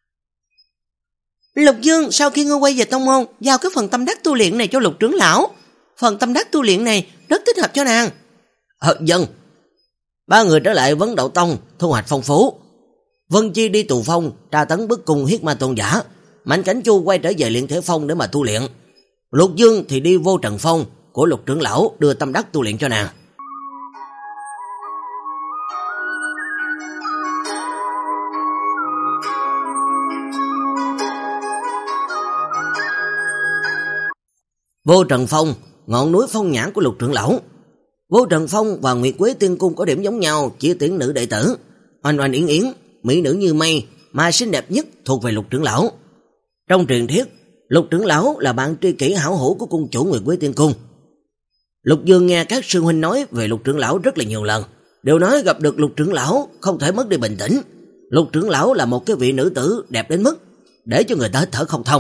Lục Dương sau khi ngươi quay về tông môn, giao cái phần tâm đắc tu luyện này cho Lục trưởng lão. Phần tâm đắc tu luyện này rất thích hợp cho nàng. Ờ, dân. Ba người trở lại Vấn Đậu Tông, thu hoạch phong phú. Vân Chi đi tù phong, tra tấn bức cung huyết ma tôn giả. Mạnh Cảnh Chu quay trở về luyện thể phong để mà tu luyện. Lục Dương thì đi vô trần phong của Lục trưởng lão đưa tâm đắc tu luyện cho nàng. Vô Trần Phong, ngọn núi phong nhãn của Lục trưởng lão. Vô Trần Phong và Nguyệt Quế Tiên Cung có điểm giống nhau, chỉ tuyển nữ đệ tử. Oanh Oanh Yến Yến, mỹ nữ như mây, mà xinh đẹp nhất thuộc về Lục trưởng lão. Trong truyền thuyết, Lục trưởng lão là bạn tri kỷ hảo hữu của cung chủ Nguyệt Quế Tiên Cung. Lục Dương nghe các sư huynh nói về Lục trưởng lão rất là nhiều lần, đều nói gặp được Lục trưởng lão không thể mất đi bình tĩnh. Lục trưởng lão là một cái vị nữ tử đẹp đến mức để cho người ta hít thở không thông.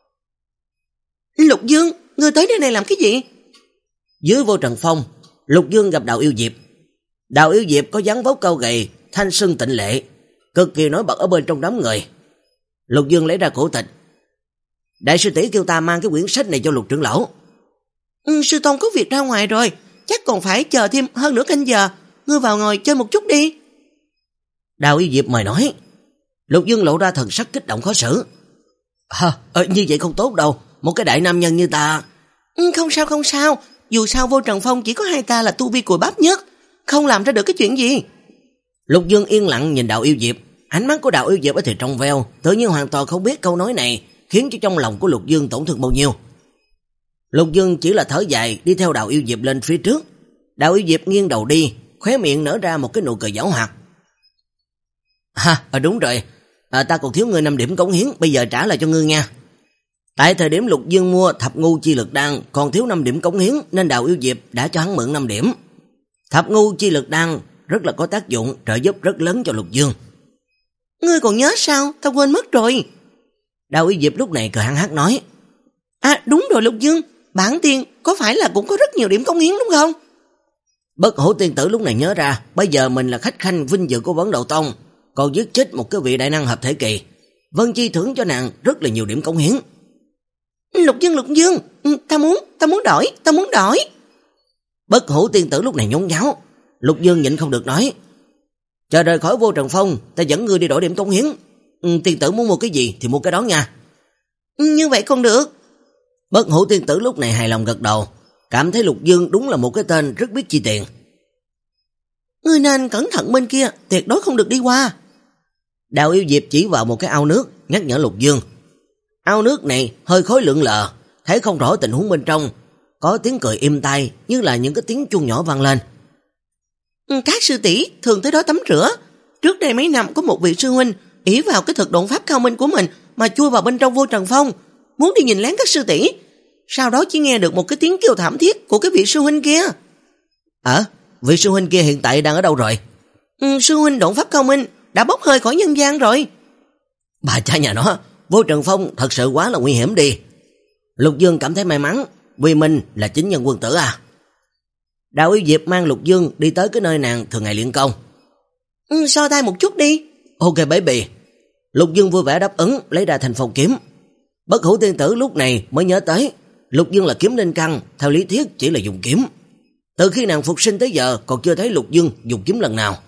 Lục Dương, ngươi tới nơi này làm cái gì? Dưới Vô Trần Phong, Lục Dương gặp Đào Yêu Diệp. Đào Yêu Diệp có dáng vóc cao gầy, thanh xuân tịnh lệ, cực kỳ nổi bật ở bên trong đám người. Lục Dương lấy ra cổ tịch. Đại sư tỷ kêu ta mang cái quyển sách này cho Lục trưởng lão. Ừ, sư tôn có việc ra ngoài rồi, chắc còn phải chờ thêm hơn nửa canh giờ. Ngươi vào ngồi chơi một chút đi. Đào Yêu Diệp mời nói. Lục Dương lộ ra thần sắc kích động khó xử. À, à, như vậy không tốt đâu, một cái đại nam nhân như ta. Ừ, không sao không sao, dù sao Vô Trần Phong chỉ có hai ta là tu vi cùi bắp nhất, không làm ra được cái chuyện gì. Lục Dương yên lặng nhìn Đào Yêu Diệp, ánh mắt của Đào Yêu Diệp ở thì trong veo, tự nhiên hoàn toàn không biết câu nói này khiến cho trong lòng của Lục Dương tổn thương bao nhiêu. Lục Dương chỉ là thở dài đi theo Đào Yêu Diệp lên phía trước. Đào Yêu Diệp nghiêng đầu đi, khóe miệng nở ra một cái nụ cười giảo hoạt. Ha, à, đúng rồi, à, ta còn thiếu ngươi năm điểm cống hiến, bây giờ trả lại cho ngươi nha. Tại thời điểm Lục Dương mua Thập Ngu Chi Lực Đan còn thiếu năm điểm cống hiến nên Đào Yêu Diệp đã cho hắn mượn năm điểm. Thập Ngu Chi Lực Đan rất là có tác dụng, trợ giúp rất lớn cho Lục Dương. Ngươi còn nhớ sao? Ta quên mất rồi. Đào Yêu Diệp lúc này cười hăng hắc nói. À đúng rồi Lục Dương, bản tiên có phải là cũng có rất nhiều điểm cống hiến đúng không? Bất Hủ tiên tử lúc này nhớ ra, bây giờ mình là khách khanh vinh dự của Vấn Đạo Tông, còn giết chết một cái vị đại năng hợp thể kỳ. Vân Chi thưởng cho nàng rất là nhiều điểm cống hiến. Lục Dương, Lục Dương, ta muốn, ta muốn đổi, ta muốn đổi. Bất Hủ tiên tử lúc này nhốn nháo. Lục Dương nhịn không được nói, chờ rời khỏi Vô Trần Phong, ta dẫn ngươi đi đổi điểm cống hiến. Ừ, tiên tử muốn mua cái gì thì mua cái đó nha. Như vậy không được. Bất Hủ tiên tử lúc này hài lòng gật đầu, cảm thấy Lục Dương đúng là một cái tên rất biết chi tiền. Ngươi nên cẩn thận bên kia, tuyệt đối không được đi qua. Đào Yêu Diệp chỉ vào một cái ao nước, nhắc nhở Lục Dương. Ao nước này hơi khói lượn lờ, thấy không rõ tình huống bên trong, có tiếng cười im tai như là những cái tiếng chuông nhỏ vang lên. Các sư tỷ thường tới đó tắm rửa. Trước đây mấy năm có một vị sư huynh ỷ vào cái thực độn pháp cao minh của mình mà chui vào bên trong Vô Trần Phong, muốn đi nhìn lén các sư tỷ. Sau đó chỉ nghe được một cái tiếng kêu thảm thiết của cái vị sư huynh kia. Ờ, à, vị sư huynh kia hiện tại đang ở đâu rồi? Ừ, sư huynh độn pháp cao minh đã bốc hơi khỏi nhân gian rồi. Bà cha nhà nó, Vô Trần Phong thật sự quá là nguy hiểm đi. Lục Dương cảm thấy may mắn, vì mình là chính nhân quân tử à. Đào Yêu Diệp mang Lục Dương đi tới cái nơi nàng thường ngày luyện công. Ừ, so tay một chút đi. Ok baby. Lục Dương vui vẻ đáp ứng, lấy ra thành phong kiếm. Bất Hủ tiên tử lúc này mới nhớ tới, Lục Dương là kiếm linh căn, theo lý thuyết chỉ là dùng kiếm. Từ khi nàng phục sinh tới giờ còn chưa thấy Lục Dương dùng kiếm lần nào.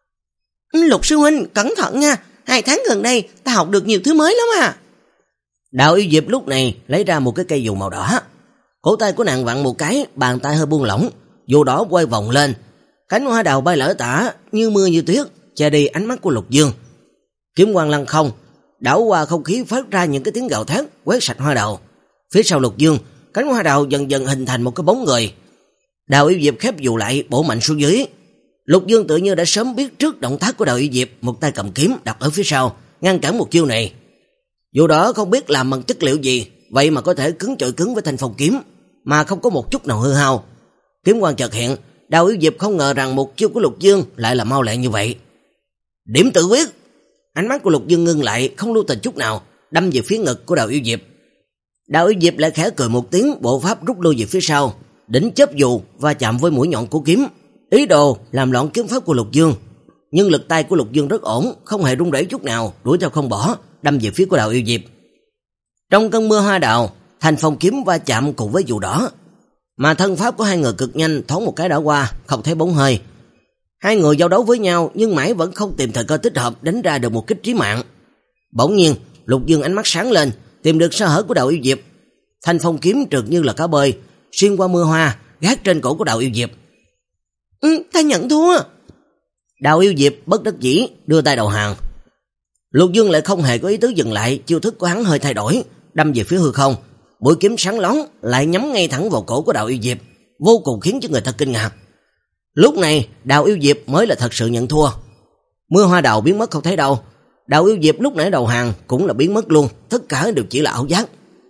Lục sư huynh cẩn thận nha, hai tháng gần đây ta học được nhiều thứ mới lắm à. Đào Yêu Diệp lúc này lấy ra một cái cây dù màu đỏ. Cổ tay của nàng vặn một cái, bàn tay hơi buông lỏng, dù đỏ quay vòng lên, cánh hoa đào bay lở tả như mưa như tuyết, che đi ánh mắt của Lục Dương. Kiếm quang lăng không, đảo qua không khí phát ra những cái tiếng gào thét quét sạch hoa đào. Phía sau Lục Dương, cánh hoa đào dần dần hình thành một cái bóng người. Đào Yêu Diệp khép dù lại, bổ mạnh xuống dưới. Lục Dương tự như đã sớm biết trước động tác của Đào Yêu Diệp, một tay cầm kiếm đặt ở phía sau, ngăn cản một chiêu này. Dù đó không biết làm bằng chất liệu gì, vậy mà có thể cứng chọi cứng với thanh phong kiếm, mà không có một chút nào hư hao. Kiếm quang chợt hiện, Đào Yêu Diệp không ngờ rằng một chiêu của Lục Dương lại là mau lẹ như vậy. Điểm tự quyết. Ánh mắt của Lục Dương ngưng lại, không lưu tình chút nào, đâm về phía ngực của Đào Yêu Diệp. Đào Yêu Diệp lại khẽ cười một tiếng, bộ pháp rút lui về phía sau, đỉnh chớp dù và chạm với mũi nhọn của kiếm, ý đồ làm loạn kiếm pháp của Lục Dương. Nhưng lực tay của Lục Dương rất ổn, không hề rung rẩy chút nào, đuổi theo không bỏ, đâm về phía của Đào Yêu Diệp. Trong cơn mưa hoa đào, thành phong kiếm va chạm cùng với dù đỏ, mà thân pháp của hai người cực nhanh, thoáng một cái đã qua, không thấy bóng hơi. Hai người giao đấu với nhau nhưng mãi vẫn không tìm thời cơ thích hợp đánh ra được một kích chí mạng. Bỗng nhiên, Lục Dương ánh mắt sáng lên, tìm được sơ hở của Đào Yêu Diệp. Thanh phong kiếm trượt như là cá bơi, xuyên qua mưa hoa, gác trên cổ của Đào Yêu Diệp. Ừ, ta nhận thua. Đào Yêu Diệp bất đắc dĩ đưa tay đầu hàng. Lục Dương lại không hề có ý tứ dừng lại, chiêu thức của hắn hơi thay đổi, đâm về phía hư không. Mũi kiếm sáng lón lại nhắm ngay thẳng vào cổ của Đào Yêu Diệp, vô cùng khiến cho người ta kinh ngạc. Lúc này Đào Yêu Diệp mới là thật sự nhận thua. Mưa hoa đào biến mất không thấy đâu. Đào Yêu Diệp lúc nãy đầu hàng cũng là biến mất luôn, tất cả đều chỉ là ảo giác.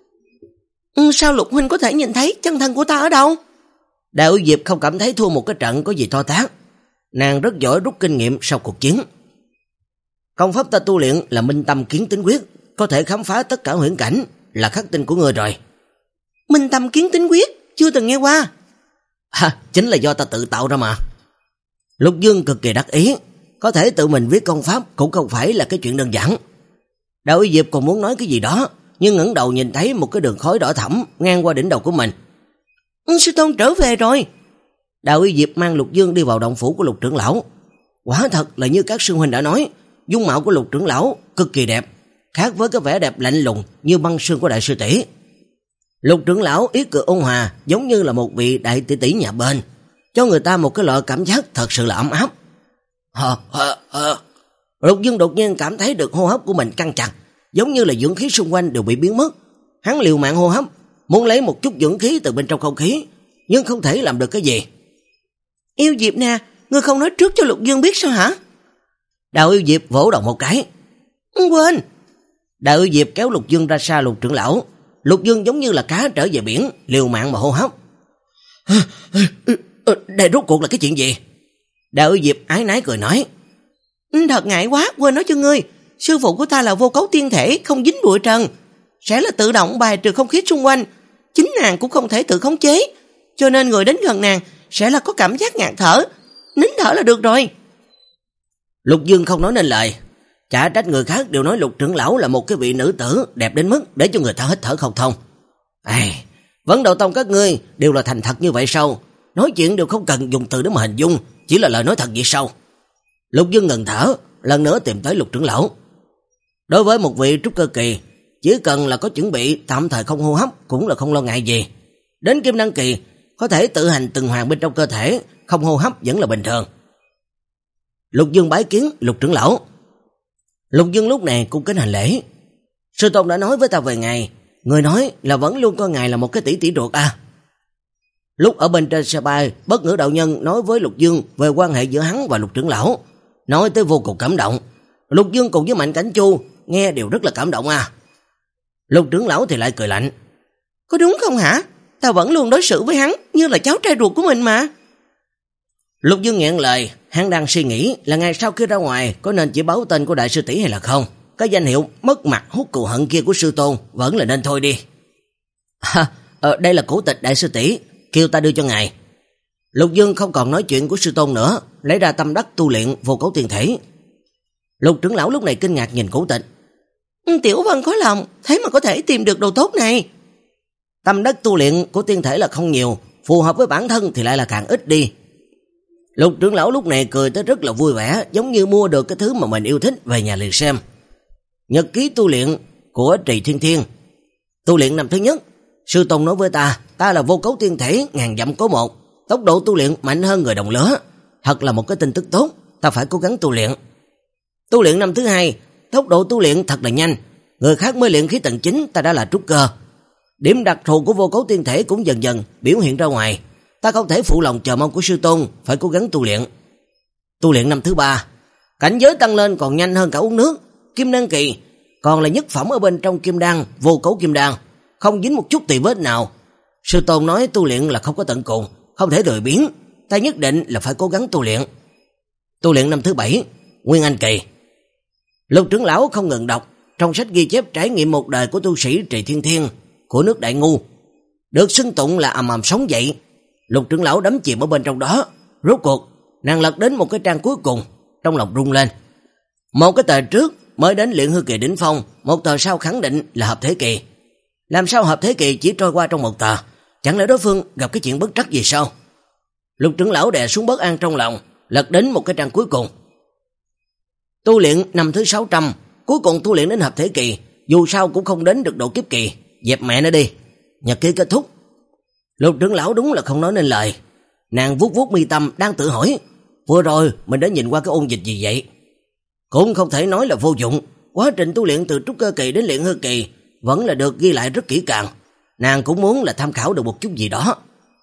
Ừ, sao Lục huynh có thể nhìn thấy chân thân của ta ở đâu? Đào Yêu Diệp không cảm thấy thua một cái trận có gì to tát. Nàng rất giỏi rút kinh nghiệm sau cuộc chiến. Công pháp ta tu luyện là Minh Tâm Kiến Tính Quyết, có thể khám phá tất cả huyễn cảnh, là khắc tinh của ngươi rồi. Minh Tâm Kiến Tính Quyết, chưa từng nghe qua. Ha, chính là do ta tự tạo ra mà. Lục Dương cực kỳ đắc ý, có thể tự mình viết công pháp cũng không phải là cái chuyện đơn giản. Đào Yêu Diệp còn muốn nói cái gì đó, nhưng ngẩng đầu nhìn thấy một cái đường khói đỏ thẫm ngang qua đỉnh đầu của mình. Ừ, sư tôn trở về rồi. Đào Yêu Diệp mang Lục Dương đi vào động phủ của Lục trưởng lão. Quả thật là như các sư huynh đã nói, dung mạo của Lục trưởng lão cực kỳ đẹp, khác với cái vẻ đẹp lạnh lùng như băng sương của đại sư tỷ. Lục trưởng lão ý cười ôn hòa, giống như là một vị đại tỷ tỷ nhà bên, cho người ta một cái loại cảm giác thật sự là ấm áp. Hờ, hờ, hờ. Lục Dương đột nhiên cảm thấy được hô hấp của mình căng chặt, giống như là dưỡng khí xung quanh đều bị biến mất. Hắn liều mạng hô hấp, muốn lấy một chút dưỡng khí từ bên trong không khí, nhưng không thể làm được cái gì. Yêu Diệp nè, ngươi không nói trước cho Lục Dương biết sao hả? Đào Yêu Diệp vỗ đầu một cái. Quên. Đào Yêu Diệp kéo Lục Dương ra xa Lục trưởng lão. Lục Dương giống như là cá trở về biển, liều mạng mà hô hấp. Đây rốt cuộc là cái chuyện gì? Đào Yêu Diệp ái nái cười nói. Thật ngại quá, quên nói cho ngươi, sư phụ của ta là vô cấu tiên thể, không dính bụi trần, sẽ là tự động bài trừ không khí xung quanh, chính nàng cũng không thể tự khống chế, cho nên người đến gần nàng sẽ là có cảm giác ngạt thở. Nín thở là được rồi. Lục Dương không nói nên lời. Chả trách người khác đều nói Lục trưởng lão là một cái vị nữ tử đẹp đến mức để cho người ta hít thở không thông. Ai, Vấn Đạo Tông các ngươi đều là thành thật như vậy sao? Nói chuyện đều không cần dùng từ để mà hình dung, chỉ là lời nói thật vậy sao? Lục Dương ngừng thở, lần nữa tìm tới Lục trưởng lão. Đối với một vị trúc cơ kỳ, chỉ cần là có chuẩn bị tạm thời không hô hấp cũng là không lo ngại gì. Đến kim đăng kỳ, có thể tự hành tuần hoàn bên trong cơ thể, không hô hấp vẫn là bình thường. Lục Dương bái kiến Lục trưởng lão. Lục Dương lúc này cung kính hành lễ. Sư tôn đã nói với ta về ngài, người nói là vẫn luôn coi ngài là một cái tỷ tỷ ruột à. Lúc ở bên trên xe bay, Bất Ngữ đạo nhân nói với Lục Dương về quan hệ giữa hắn và Lục trưởng lão, nói tới vô cùng cảm động. Lục Dương cùng với Mạnh Cảnh Chu nghe đều rất là cảm động à. Lục trưởng lão thì lại cười lạnh. Có đúng không hả? Ta vẫn luôn đối xử với hắn như là cháu trai ruột của mình mà. Lục Dương nghẹn lời, hắn đang suy nghĩ là ngày sau khi ra ngoài có nên chỉ báo tên của đại sư tỷ hay là không. Cái danh hiệu mất mặt hút cừu hận kia của sư tôn vẫn là nên thôi đi. À, ờ, đây là cổ tịch đại sư tỷ, kêu ta đưa cho ngài. Lục Dương không còn nói chuyện của sư tôn nữa, lấy ra tâm đắc tu luyện vô cấu tiên thể. Lục trưởng lão lúc này kinh ngạc nhìn cổ tịch. Tiểu Vân có lòng, thế mà có thể tìm được đồ tốt này. Tâm đắc tu luyện của tiên thể là không nhiều, phù hợp với bản thân thì lại là càng ít đi. Lục trưởng lão lúc này cười tới rất là vui vẻ, giống như mua được cái thứ mà mình yêu thích về nhà liền xem. Nhật ký tu luyện của Trì Thiên Thiên. Tu luyện năm thứ nhất, sư tôn nói với ta, ta là vô cấu tiên thể ngàn dặm có một, tốc độ tu luyện mạnh hơn người đồng lứa. Thật là một cái tin tức tốt, ta phải cố gắng tu luyện. Tu luyện năm thứ hai, tốc độ tu luyện thật là nhanh, người khác mới luyện khí tầng chín, ta đã là trúc cơ. Điểm đặc thù của vô cấu tiên thể cũng dần dần biểu hiện ra ngoài, ta không thể phụ lòng chờ mong của sư tôn, phải cố gắng tu luyện. Tu luyện năm thứ ba, cảnh giới tăng lên còn nhanh hơn cả uống nước, kim đan kỳ, còn là nhất phẩm ở bên trong kim đan, vô cấu kim đan, không dính một chút tì vết nào. Sư tôn nói tu luyện là không có tận cùng, không thể lười biếng, ta nhất định là phải cố gắng tu luyện. Tu luyện năm thứ bảy, nguyên anh kỳ. Lục trưởng lão không ngừng đọc trong sách ghi chép trải nghiệm một đời của tu sĩ Trì Thiên Thiên của nước Đại Ngu, được xưng tụng là ầm ầm sống dậy. Lục trưởng lão đắm chìm ở bên trong đó. Rốt cuộc nàng lật đến một cái trang cuối cùng, trong lòng rung lên. Một cái tờ trước mới đến luyện hư kỳ đỉnh phong, một tờ sau khẳng định là hợp thế kỳ. Làm sao hợp thế kỳ chỉ trôi qua trong một tờ? Chẳng lẽ đối phương gặp cái chuyện bất trắc gì sao? Lục trưởng lão đè xuống bất an trong lòng, lật đến một cái trang cuối cùng. Tu luyện năm thứ sáu trăm, cuối cùng tu luyện đến hợp thế kỳ, dù sao cũng không đến được độ kiếp kỳ, dẹp mẹ nó đi. Nhật ký kết thúc. Lục trưởng lão đúng là không nói nên lời. Nàng vuốt vuốt mi tâm đang tự hỏi, vừa rồi mình đã nhìn qua cái ôn dịch gì vậy? Cũng không thể nói là vô dụng, quá trình tu luyện từ trúc cơ kỳ đến luyện hư kỳ vẫn là được ghi lại rất kỹ càng. Nàng cũng muốn là tham khảo được một chút gì đó.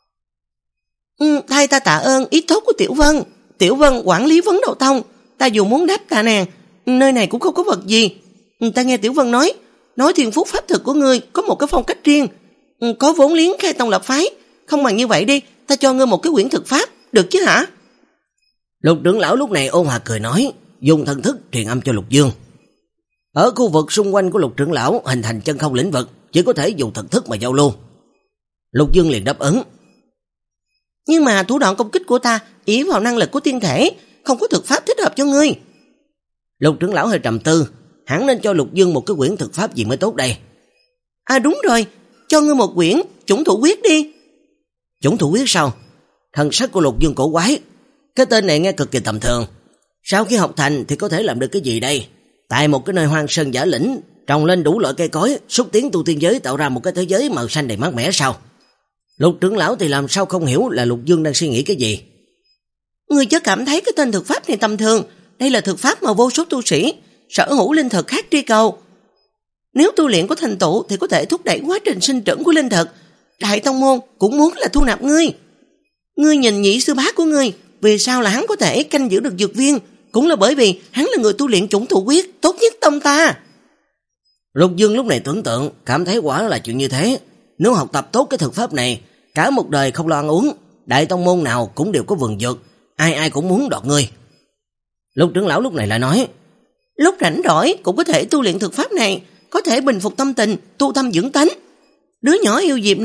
Ừ, thay ta tạ ơn ý tốt của Tiểu Vân. Tiểu Vân quản lý Vấn Đạo Tông, ta dù muốn đáp tạ nàng, nơi này cũng không có vật gì. Ta nghe Tiểu Vân nói, nói thiên phúc pháp thực của ngươi có một cái phong cách riêng, có vốn liếng khai tông lập phái. Không bằng như vậy đi, ta cho ngươi một cái quyển thực pháp, được chứ hả? Lục trưởng lão lúc này ôn hòa cười nói, dùng thần thức truyền âm cho Lục Dương. Ở khu vực xung quanh của Lục trưởng lão hình thành chân không lĩnh vực, chỉ có thể dùng thần thức mà giao lưu. Lục Dương liền đáp ứng. Nhưng mà thủ đoạn công kích của ta ý vào năng lực của tiên thể, không có thực pháp thích hợp cho ngươi. Lục trưởng lão hơi trầm tư, hẳn nên cho Lục Dương một cái quyển thực pháp gì mới tốt đây. À đúng rồi, cho ngươi một quyển chủng thủ quyết đi. Chủng thủ quyết sao? Thần sắc của Lục Dương cổ quái, cái tên này nghe cực kỳ tầm thường. Sau khi học thành thì có thể làm được cái gì đây? Tại một cái nơi hoang sơn giả lĩnh, trồng lên đủ loại cây cối, xúc tiến tu tiên giới tạo ra một cái thế giới màu xanh đầy mát mẻ sao? Lục trưởng lão thì làm sao không hiểu là Lục Dương đang suy nghĩ cái gì? Ngươi chớ cảm thấy cái tên thực pháp này tầm thường, đây là thực pháp mà vô số tu sĩ sở hữu linh thực khác truy cầu. Nếu tu luyện có thành tựu thì có thể thúc đẩy quá trình sinh trưởng của linh thực. Đại tông môn cũng muốn là thu nạp ngươi. Ngươi nhìn nhị sư bá của ngươi, vì sao là hắn có thể canh giữ được dược viên, cũng là bởi vì hắn là người tu luyện chủng thủ quyết tốt nhất tông ta. Lục Dương lúc này tưởng tượng, cảm thấy quả là chuyện như thế. Nếu học tập tốt cái thực pháp này, cả một đời không lo ăn uống, đại tông môn nào cũng đều có vườn dược, ai ai cũng muốn đoạt ngươi. Lục trưởng lão lúc này lại nói, lúc rảnh rỗi cũng có thể tu luyện thực pháp này, có thể bình phục tâm tình, tu tâm dưỡng tánh. Đứa nhỏ yêu diệm này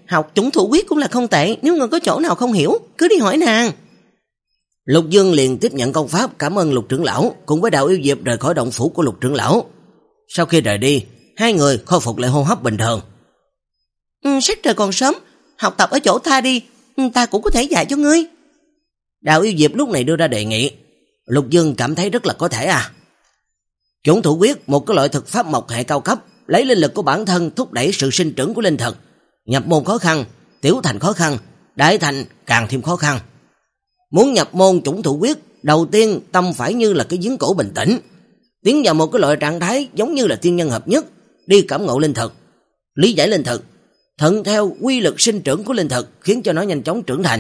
học chủng thủ quyết cũng là không tệ, nếu ngươi có chỗ nào không hiểu, cứ đi hỏi nàng. Lục Dương liền tiếp nhận công pháp cảm ơn Lục trưởng lão, cùng với Đạo Yêu Diệp rời khỏi động phủ của Lục trưởng lão. Sau khi rời đi, hai người khôi phục lại hô hấp bình thường. Ừ, sắc trời còn sớm, học tập ở chỗ ta đi, ta cũng có thể dạy cho ngươi. Đạo Yêu Diệp lúc này đưa ra đề nghị. Lục Dương cảm thấy rất là có thể à. Chủng thủ quyết, một cái loại thực pháp mộc hệ cao cấp, lấy linh lực của bản thân thúc đẩy sự sinh trưởng của linh thực. Nhập môn khó khăn, tiểu thành khó khăn, đại thành càng thêm khó khăn. Muốn nhập môn chủng thủ quyết, đầu tiên tâm phải như là cái giếng cổ bình tĩnh, tiến vào một cái loại trạng thái giống như là tiên nhân hợp nhất, đi cảm ngộ linh thực, lý giải linh thực, thuận theo quy luật sinh trưởng của linh thực, khiến cho nó nhanh chóng trưởng thành.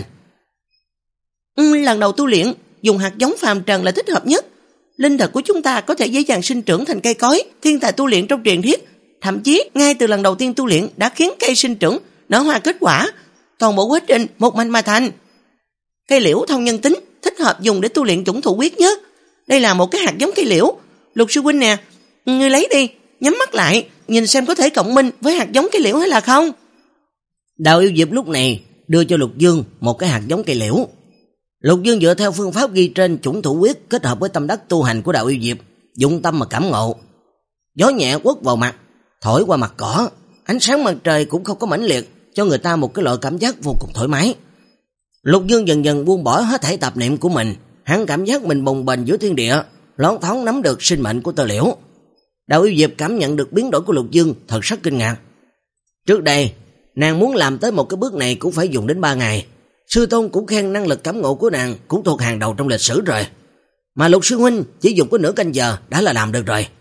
Ừ, lần đầu tu luyện, dùng hạt giống phàm trần là thích hợp nhất. Linh thực của chúng ta có thể dễ dàng sinh trưởng thành cây cối, thiên tài tu luyện trong truyền thuyết, thậm chí ngay từ lần đầu tiên tu luyện đã khiến cây sinh trưởng, nở hoa kết quả, toàn bộ quá trình một mạch mà thành. Cây liễu thông nhân tính, thích hợp dùng để tu luyện chủng thủ quyết nhất. Đây là một cái hạt giống cây liễu. Lục sư huynh nè, ngươi lấy đi, nhắm mắt lại, nhìn xem có thể cộng minh với hạt giống cây liễu hay là không. Đạo Yêu Diệp lúc này đưa cho Lục Dương một cái hạt giống cây liễu. Lục Dương dựa theo phương pháp ghi trên chủng thủ quyết kết hợp với tâm đắc tu hành của Đạo Yêu Diệp, dụng tâm mà cảm ngộ. Gió nhẹ quất vào mặt, thổi qua mặt cỏ, ánh sáng mặt trời cũng không có mãnh liệt, cho người ta một cái loại cảm giác vô cùng thoải mái. Lục Dương dần dần buông bỏ hết thảy tạp niệm của mình, hắn cảm giác mình bồng bềnh giữa thiên địa, loáng thoáng nắm được sinh mệnh của tơ liễu. Đạo Yêu Diệp cảm nhận được biến đổi của Lục Dương, thật rất kinh ngạc. Trước đây, nàng muốn làm tới một cái bước này cũng phải dùng đến ba ngày. Sư tôn cũng khen năng lực cảm ngộ của nàng cũng thuộc hàng đầu trong lịch sử rồi. Mà Lục sư huynh chỉ dùng có nửa canh giờ đã là làm được rồi.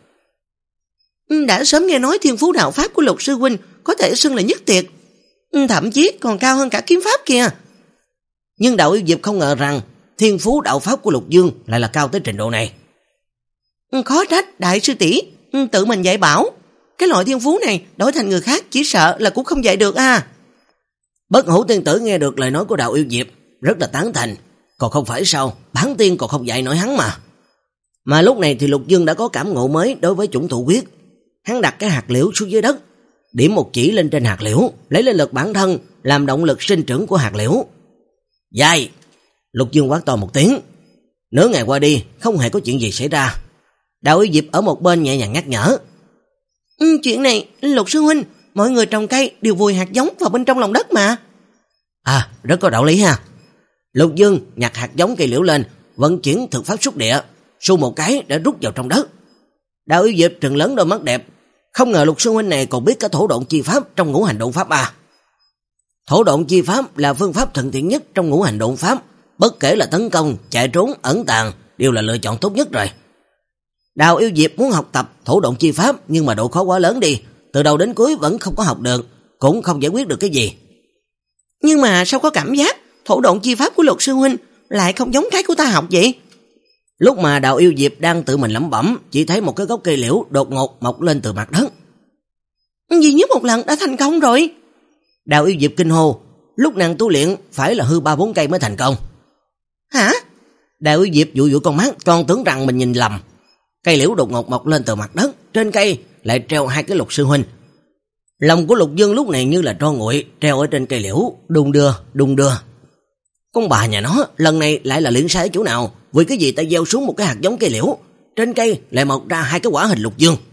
Đã sớm nghe nói thiên phú đạo pháp của Lục sư huynh có thể xưng là nhất tuyệt, thậm chí còn cao hơn cả kiếm pháp kìa. Nhưng Đạo Yêu Diệp không ngờ rằng thiên phú đạo pháp của Lục Dương lại là cao tới trình độ này. Khó trách đại sư tỷ tự mình dạy bảo, cái loại thiên phú này đổi thành người khác chỉ sợ là cũng không dạy được à. Bất Hủ tiên tử nghe được lời nói của Đạo Yêu Diệp rất là tán thành, còn không phải sao, bản tiên còn không dạy nổi hắn mà. Mà lúc này thì Lục Dương đã có cảm ngộ mới đối với chủng thủ quyết. Hắn đặt cái hạt liễu xuống dưới đất, điểm một chỉ lên trên hạt liễu, lấy linh lực bản thân làm động lực sinh trưởng của hạt liễu. Dạy! Lục Dương quát to một tiếng. Nửa ngày qua đi, không hề có chuyện gì xảy ra. Đạo Yêu Diệp ở một bên nhẹ nhàng nhắc nhở. Ừ, chuyện này, Lục sư huynh, mọi người trồng cây đều vùi hạt giống vào bên trong lòng đất mà. À, rất có đạo lý ha. Lục Dương nhặt hạt giống cây liễu lên, vận chuyển thực pháp xúc địa, xu một cái đã rút vào trong đất. Đạo Yêu Diệp trừng lớn đôi mắt đẹp, không ngờ Lục sư huynh này còn biết cả thổ độn chi pháp trong ngũ hành độn pháp à. Thổ độn chi pháp là phương pháp thuận tiện nhất trong ngũ hành độn pháp, bất kể là tấn công, chạy trốn, ẩn tàng đều là lựa chọn tốt nhất rồi. Đạo Yêu Diệp muốn học tập thổ độn chi pháp nhưng mà độ khó quá lớn đi, từ đầu đến cuối vẫn không có học được, cũng không giải quyết được cái gì. Nhưng mà sao có cảm giác thổ độn chi pháp của Lục sư huynh lại không giống cái của ta học vậy? Lúc mà Đạo Yêu Diệp đang tự mình lẩm bẩm, chỉ thấy một cái gốc cây liễu đột ngột mọc lên từ mặt đất. Duy nhất một lần đã thành công rồi. Đạo Yêu Diệp kinh hô, lúc nàng tu luyện phải là hư ba bốn cây mới thành công. Hả? Đạo Yêu Diệp dụi dụi con mắt, còn tưởng rằng mình nhìn lầm. Cây liễu đột ngột mọc lên từ mặt đất, trên cây lại treo hai cái Lục sư huynh. Lòng của Lục Dương lúc này như là tro nguội, treo ở trên cây liễu, đung đưa, đung đưa. Con bà nhà nó, lần này lại là luyện sai ở chỗ nào? Vì cái gì ta gieo xuống một cái hạt giống cây liễu, trên cây lại mọc ra hai cái quả hình Lục Dương.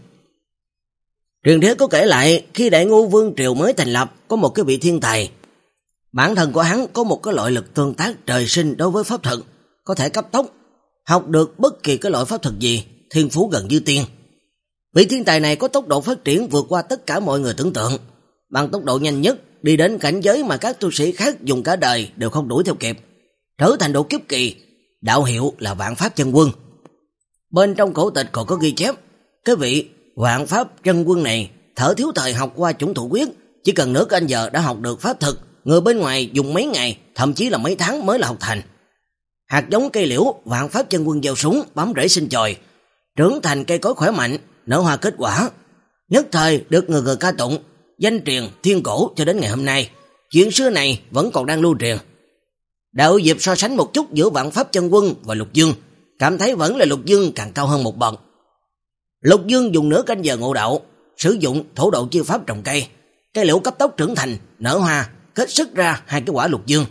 Truyền thuyết có kể lại, khi Đại Ngô Vương triều mới thành lập, có một cái vị thiên tài. Bản thân của hắn có một cái loại lực tương tác trời sinh đối với pháp thuật, có thể cấp tốc, học được bất kỳ cái loại pháp thuật gì, thiên phú gần như tiên. Vị thiên tài này có tốc độ phát triển vượt qua tất cả mọi người tưởng tượng, bằng tốc độ nhanh nhất, đi đến cảnh giới mà các tu sĩ khác dùng cả đời đều không đuổi theo kịp, trở thành độ kiếp kỳ, đạo hiệu là Vạn Pháp Chân Quân. Bên trong cổ tịch còn có ghi chép, cái vị Vạn Pháp Chân Quân này thở thiếu thời học qua chủng thủ quyết, chỉ cần nửa canh giờ đã học được pháp thực, người bên ngoài dùng mấy ngày, thậm chí là mấy tháng mới là học thành. Hạt giống cây liễu Vạn Pháp Chân Quân gieo xuống, bám rễ sinh chồi, trưởng thành cây cối khỏe mạnh, nở hoa kết quả, nhất thời được người người ca tụng, danh truyền thiên cổ cho đến ngày hôm nay. Chuyện xưa này vẫn còn đang lưu truyền. Đạo Diệp so sánh một chút giữa Vạn Pháp Chân Quân và Lục Dương, cảm thấy vẫn là Lục Dương càng cao hơn một bậc. Lục Dương dùng nửa canh giờ ngộ đạo, sử dụng thổ độ chiêu pháp trồng cây, cây liễu cấp tốc trưởng thành, nở hoa, kết xuất ra hai cái quả lục dương.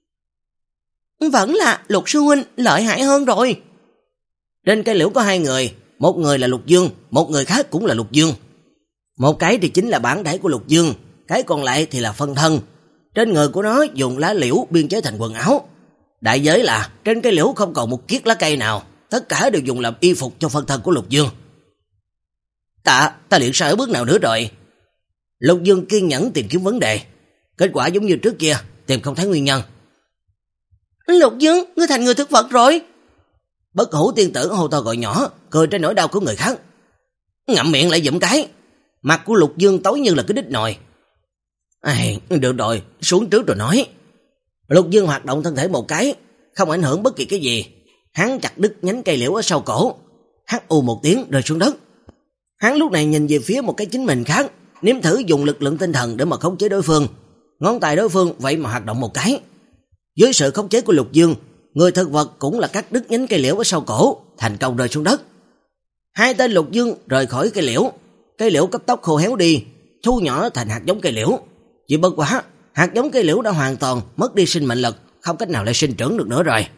Vẫn là Lục sư huynh lợi hại hơn rồi. Trên cây liễu có hai người, một người là lục dương, một người khác cũng là lục dương. Một cái thì chính là bản thể của lục dương, cái còn lại thì là phân thân. Trên người của nó dùng lá liễu biên chế thành quần áo. Đại giới là trên cây liễu không còn một chiếc lá cây nào, tất cả đều dùng làm y phục cho phân thân của lục dương. Ta, ta luyện sai ở bước nào nữa rồi? Lục dương kiên nhẫn tìm kiếm vấn đề. Kết quả giống như trước kia, tìm không thấy nguyên nhân. Lục dương, ngươi thành người thực vật rồi. Bất hủ tiên tử hô to gọi nhỏ, cười trên nỗi đau của người khác. Ngậm miệng lại giụm cái. Mặt của lục dương tối như là cái đít nồi. Ai, được rồi, xuống trước rồi nói. Lục dương hoạt động thân thể một cái, không ảnh hưởng bất kỳ cái gì. Hắn chặt đứt nhánh cây liễu ở sau cổ, hắt u một tiếng rơi xuống đất. Hắn lúc này nhìn về phía một cái chính mình khác, nếm thử dùng lực lượng tinh thần để mà khống chế đối phương. Ngón tay đối phương vậy mà hoạt động một cái. Dưới sự khống chế của lục dương, người thực vật cũng là cắt đứt nhánh cây liễu ở sau cổ, thành công rơi xuống đất. Hai tên lục dương rời khỏi cây liễu, cây liễu cấp tốc khô héo đi, thu nhỏ thành hạt giống cây liễu. Chỉ bất quá, hạt giống cây liễu đã hoàn toàn mất đi sinh mệnh lực, không cách nào lại sinh trưởng được nữa rồi.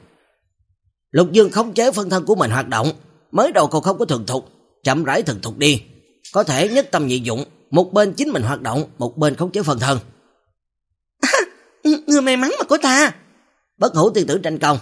Lục dương khống chế phân thân của mình hoạt động, mới đầu còn không có thuần thục, chậm rãi thuần thục đi, có thể nhất tâm nhị dụng, một bên chính mình hoạt động, một bên khống chế phân thân. À, người may mắn mà của ta. Bất hủ tiên tử tranh công.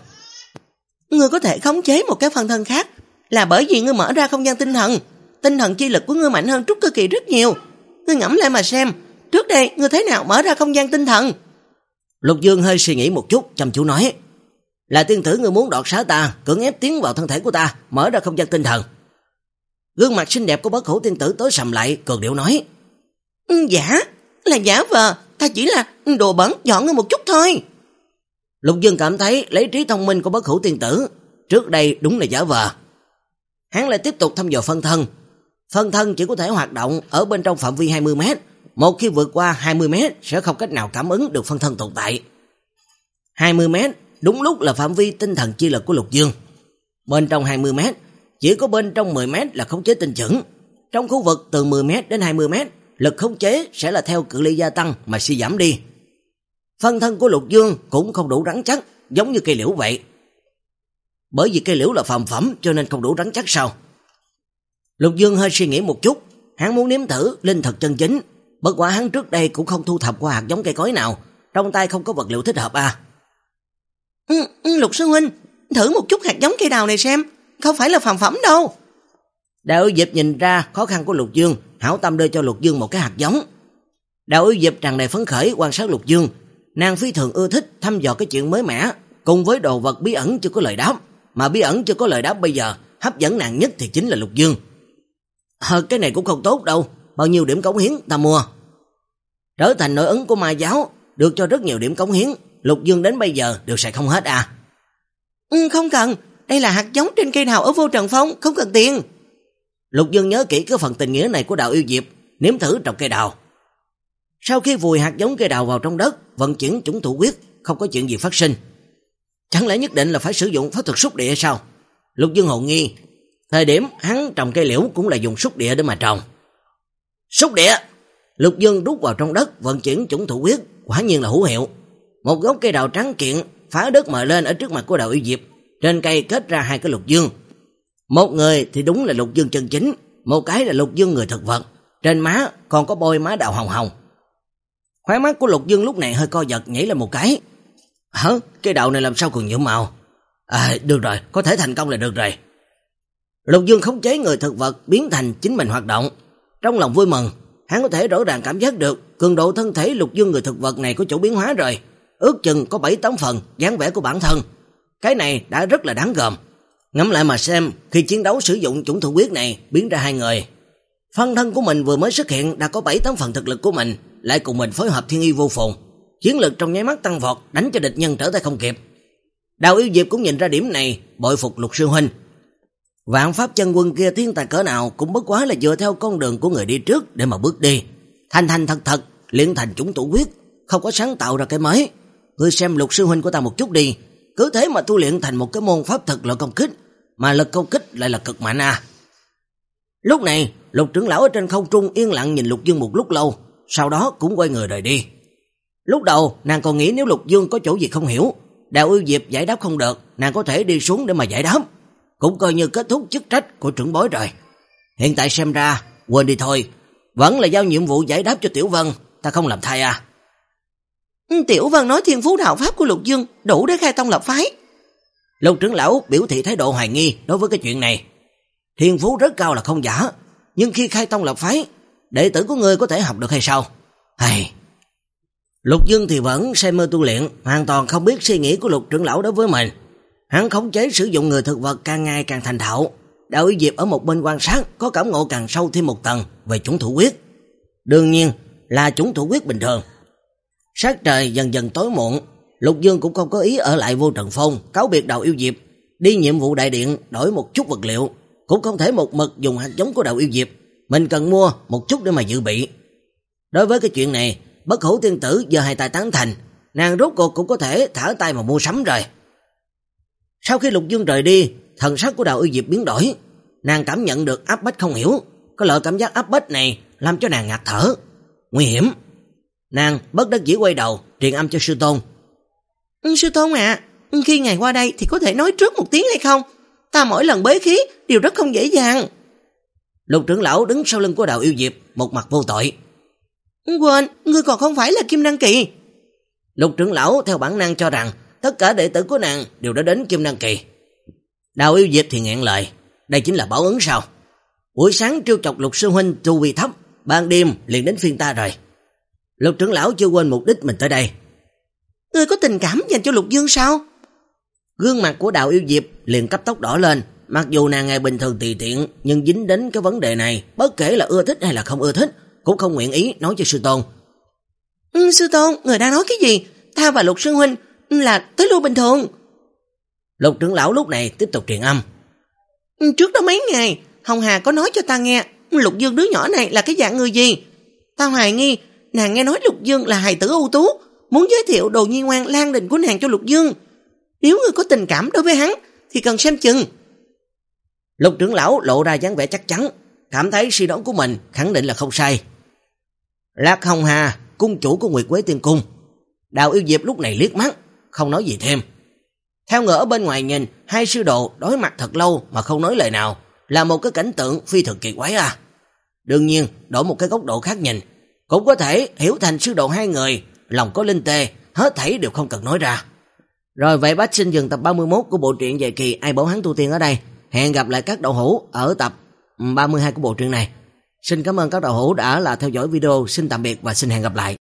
Ngươi có thể khống chế một cái phân thân khác là bởi vì ngươi mở ra không gian tinh thần. Tinh thần chi lực của ngươi mạnh hơn Trúc Cơ Kỳ rất nhiều. Ngươi ngẫm lại mà xem, trước đây ngươi thế nào mở ra không gian tinh thần? Lục dương hơi suy nghĩ một chút, chăm chú nói. Là tiên tử ngươi muốn đoạt xá ta, cưỡng ép tiến vào thân thể của ta, mở ra không gian tinh thần. Gương mặt xinh đẹp của bất hủ tiên tử tối sầm lại, cường điệu nói. Giả, là giả vờ, ta chỉ là đồ bẩn dọn ngươi một chút thôi. Lục dương cảm thấy lấy trí thông minh của bất hủ tiên tử, trước đây đúng là giả vờ. Hắn lại tiếp tục thăm dò phân thân. Phân thân chỉ có thể hoạt động ở bên trong phạm vi hai mươi mét, một khi vượt qua hai mươi mét sẽ không cách nào cảm ứng được phân thân tồn tại. hai mươi mét đúng lúc là phạm vi tinh thần chi lực của lục dương. Bên trong hai mươi mét, chỉ có bên trong mười mét là khống chế tinh chuẩn. Trong khu vực từ mười mét đến hai mươi mét, lực khống chế sẽ là theo cự ly gia tăng mà suy giảm đi. Phân thân của lục dương cũng không đủ rắn chắc, giống như cây liễu vậy. Bởi vì cây liễu là phàm phẩm cho nên không đủ rắn chắc sao? Lục dương hơi suy nghĩ một chút, hắn muốn nếm thử linh thực chân chính. Bất quá hắn trước đây cũng không thu thập qua hạt giống cây cối nào, trong tay không có vật liệu thích hợp à. Ừ, Lục sư huynh, thử một chút hạt giống cây đào này xem, không phải là phàm phẩm đâu. Đạo Yêu Diệp nhìn ra khó khăn của Lục Dương, hảo tâm đưa cho Lục Dương một cái hạt giống. Đạo Yêu Diệp tràn đầy phấn khởi quan sát Lục Dương, nàng phi thường ưa thích thăm dò cái chuyện mới mẻ, cùng với đồ vật bí ẩn chưa có lời đáp, mà bí ẩn chưa có lời đáp bây giờ, hấp dẫn nàng nhất thì chính là Lục Dương. Ờ, cái này cũng không tốt đâu, bao nhiêu điểm cống hiến ta mua. Trở thành nội ứng của ma giáo, được cho rất nhiều điểm cống hiến, Lục Dương đến bây giờ đều xài không hết à. Ừ, không cần, đây là hạt giống trên cây đào ở Vô Trần Phong, không cần tiền. Lục Dương nhớ kỹ cái phần tình nghĩa này của Đạo Yêu Diệp, nếm thử trồng cây đào. Sau khi vùi hạt giống cây đào vào trong đất, vận chuyển chủng thủ quyết, không có chuyện gì phát sinh. Chẳng lẽ nhất định là phải sử dụng pháp thuật xúc địa hay sao? Lục Dương hồ nghi, thời điểm hắn trồng cây liễu cũng là dùng xúc địa để mà trồng. Xúc địa! Lục Dương rút vào trong đất, vận chuyển chủng thủ quyết, quả nhiên là hữu hiệu. Một gốc cây đào trắng kiện phá đất mời lên ở trước mặt của Đạo Yêu Diệp, trên cây kết ra hai cái Lục Dương. Một người thì đúng là Lục Dương chân chính, một cái là Lục Dương người thực vật, trên má còn có bôi má đào hồng hồng. Khóe mắt của Lục Dương lúc này hơi co giật, nhảy lên một cái. Hả? Cái đào này làm sao còn nhuộm màu? À, được rồi, có thể thành công là được rồi. Lục Dương khống chế người thực vật biến thành chính mình hoạt động. Trong lòng vui mừng, hắn có thể rõ ràng cảm giác được cường độ thân thể Lục Dương người thực vật này có chỗ biến hóa rồi, ước chừng có bảy tám phần dáng vẻ của bản thân. Cái này đã rất là đáng gờm. Ngẫm lại mà xem, khi chiến đấu sử dụng chủng thủ quyết này biến ra hai người, phân thân của mình vừa mới xuất hiện đã có bảy tám phần thực lực của mình, lại cùng mình phối hợp thiên y vô phùng, chiến lực trong nháy mắt tăng vọt, đánh cho địch nhân trở tay không kịp. Đạo Yêu Diệp cũng nhìn ra điểm này, bội phục Lục sư huynh. Vạn pháp chân quân kia thiên tài cỡ nào cũng bất quá là dựa theo con đường của người đi trước để mà bước đi, thành thành thật thật luyện thành chủng thủ quyết, không có sáng tạo ra cái mới. Ngươi xem Lục sư huynh của ta một chút đi, cứ thế mà tu luyện thành một cái môn pháp thực lực công kích, mà lực công kích lại là cực mạnh à. Lúc này, Lục trưởng lão ở trên không trung yên lặng nhìn Lục Dương một lúc lâu, sau đó cũng quay người rời đi. Lúc đầu nàng còn nghĩ nếu Lục Dương có chỗ gì không hiểu, Đào Yêu Diệp giải đáp không được, nàng có thể đi xuống để mà giải đáp, cũng coi như kết thúc chức trách của trưởng bối rồi. Hiện tại xem ra, quên đi thôi, vẫn là giao nhiệm vụ giải đáp cho Tiểu Vân, ta không làm thay à. Tiểu Vân nói thiên phú đạo pháp của Lục Dương đủ để khai tông lập phái. Lục trưởng lão biểu thị thái độ hoài nghi đối với cái chuyện này. Thiên phú rất cao là không giả, nhưng khi khai tông lập phái, đệ tử của ngươi có thể học được hay sao? Hay. Lục Dương thì vẫn say mê tu luyện, hoàn toàn không biết suy nghĩ của Lục trưởng lão đối với mình. Hắn khống chế sử dụng người thực vật càng ngày càng thành thạo. Đào Yêu Diệp ở một bên quan sát, có cảm ngộ càng sâu thêm một tầng về chủng thủ quyết. Đương nhiên là chủng thủ quyết bình thường. Sát trời dần dần tối muộn, Lục Dương cũng không có ý ở lại Vô Trần Phong, cáo biệt Đào Yêu Diệp, đi nhiệm vụ đại điện đổi một chút vật liệu, cũng không thể một mực dùng hạt giống của Đào Yêu Diệp, mình cần mua một chút để mà dự bị. Đối với cái chuyện này, Bất Hủ tiên tử giờ hai tay tán thành, nàng rốt cuộc cũng có thể thả tay mà mua sắm rồi. Sau khi Lục Dương rời đi, thần sắc của Đào Yêu Diệp biến đổi, nàng cảm nhận được áp bách không hiểu, có loại cảm giác áp bách này làm cho nàng ngạt thở. Nguy hiểm. Nàng bất đắc dĩ quay đầu, truyền âm cho sư tôn. Sư tôn ạ, à, khi ngài qua đây thì có thể nói trước một tiếng hay không? Ta mỗi lần bế khí đều rất không dễ dàng. Lục trưởng lão đứng sau lưng của Đào Yêu Diệp, một mặt vô tội. Quên, ngươi còn không phải là Kim Đăng Kỳ. Lục trưởng lão theo bản năng cho rằng tất cả đệ tử của nàng đều đã đến Kim Đăng Kỳ. Đào Yêu Diệp thì nghẹn lời, đây chính là báo ứng sao? Buổi sáng trêu chọc Lục sư huynh tu vi thấp, ban đêm liền đến phiên ta rồi. Lục trưởng lão chưa quên mục đích mình tới đây. Ngươi có tình cảm dành cho Lục Dương sao? Gương mặt của Đào Yêu Diệp liền cấp tốc đỏ lên, mặc dù nàng ngày bình thường tùy tiện, nhưng dính đến cái vấn đề này, bất kể là ưa thích hay là không ưa thích, cũng không nguyện ý nói cho sư tôn. Ừ, sư tôn, người đang nói cái gì? Ta và Lục sư huynh là tới lui bình thường. Lục trưởng lão lúc này tiếp tục truyền âm. Trước đó mấy ngày, Hồng Hà có nói cho ta nghe Lục Dương đứa nhỏ này là cái dạng người gì. Ta hoài nghi nàng nghe nói Lục Dương là hài tử ưu tú, muốn giới thiệu đồ nhi ngoan Lan Đình của nàng cho Lục Dương. Nếu ngươi có tình cảm đối với hắn thì cần xem chừng. Lục trưởng lão lộ ra dáng vẻ chắc chắn, cảm thấy suy đoán của mình khẳng định là không sai. Lạc Hồng Hà, cung chủ của Nguyệt Quế Tiên Cung. Đào Yêu Diệp lúc này liếc mắt, không nói gì thêm. Theo người ở bên ngoài nhìn, hai sư đồ đối mặt thật lâu mà không nói lời nào, là một cái cảnh tượng phi thường kỳ quái à. Đương nhiên, đổi một cái góc độ khác nhìn, cũng có thể hiểu thành sư đồ hai người, lòng có linh tê, hết thảy đều không cần nói ra. Rồi vậy bác xin dừng tập ba mươi mốt của bộ truyện dài kỳ Ai Bảo Hắn Tu Tiên ở đây. Hẹn gặp lại các đạo hữu ở tập ba mươi hai của bộ truyện này. Xin cảm ơn các đạo hữu đã là theo dõi video, xin tạm biệt và xin hẹn gặp lại.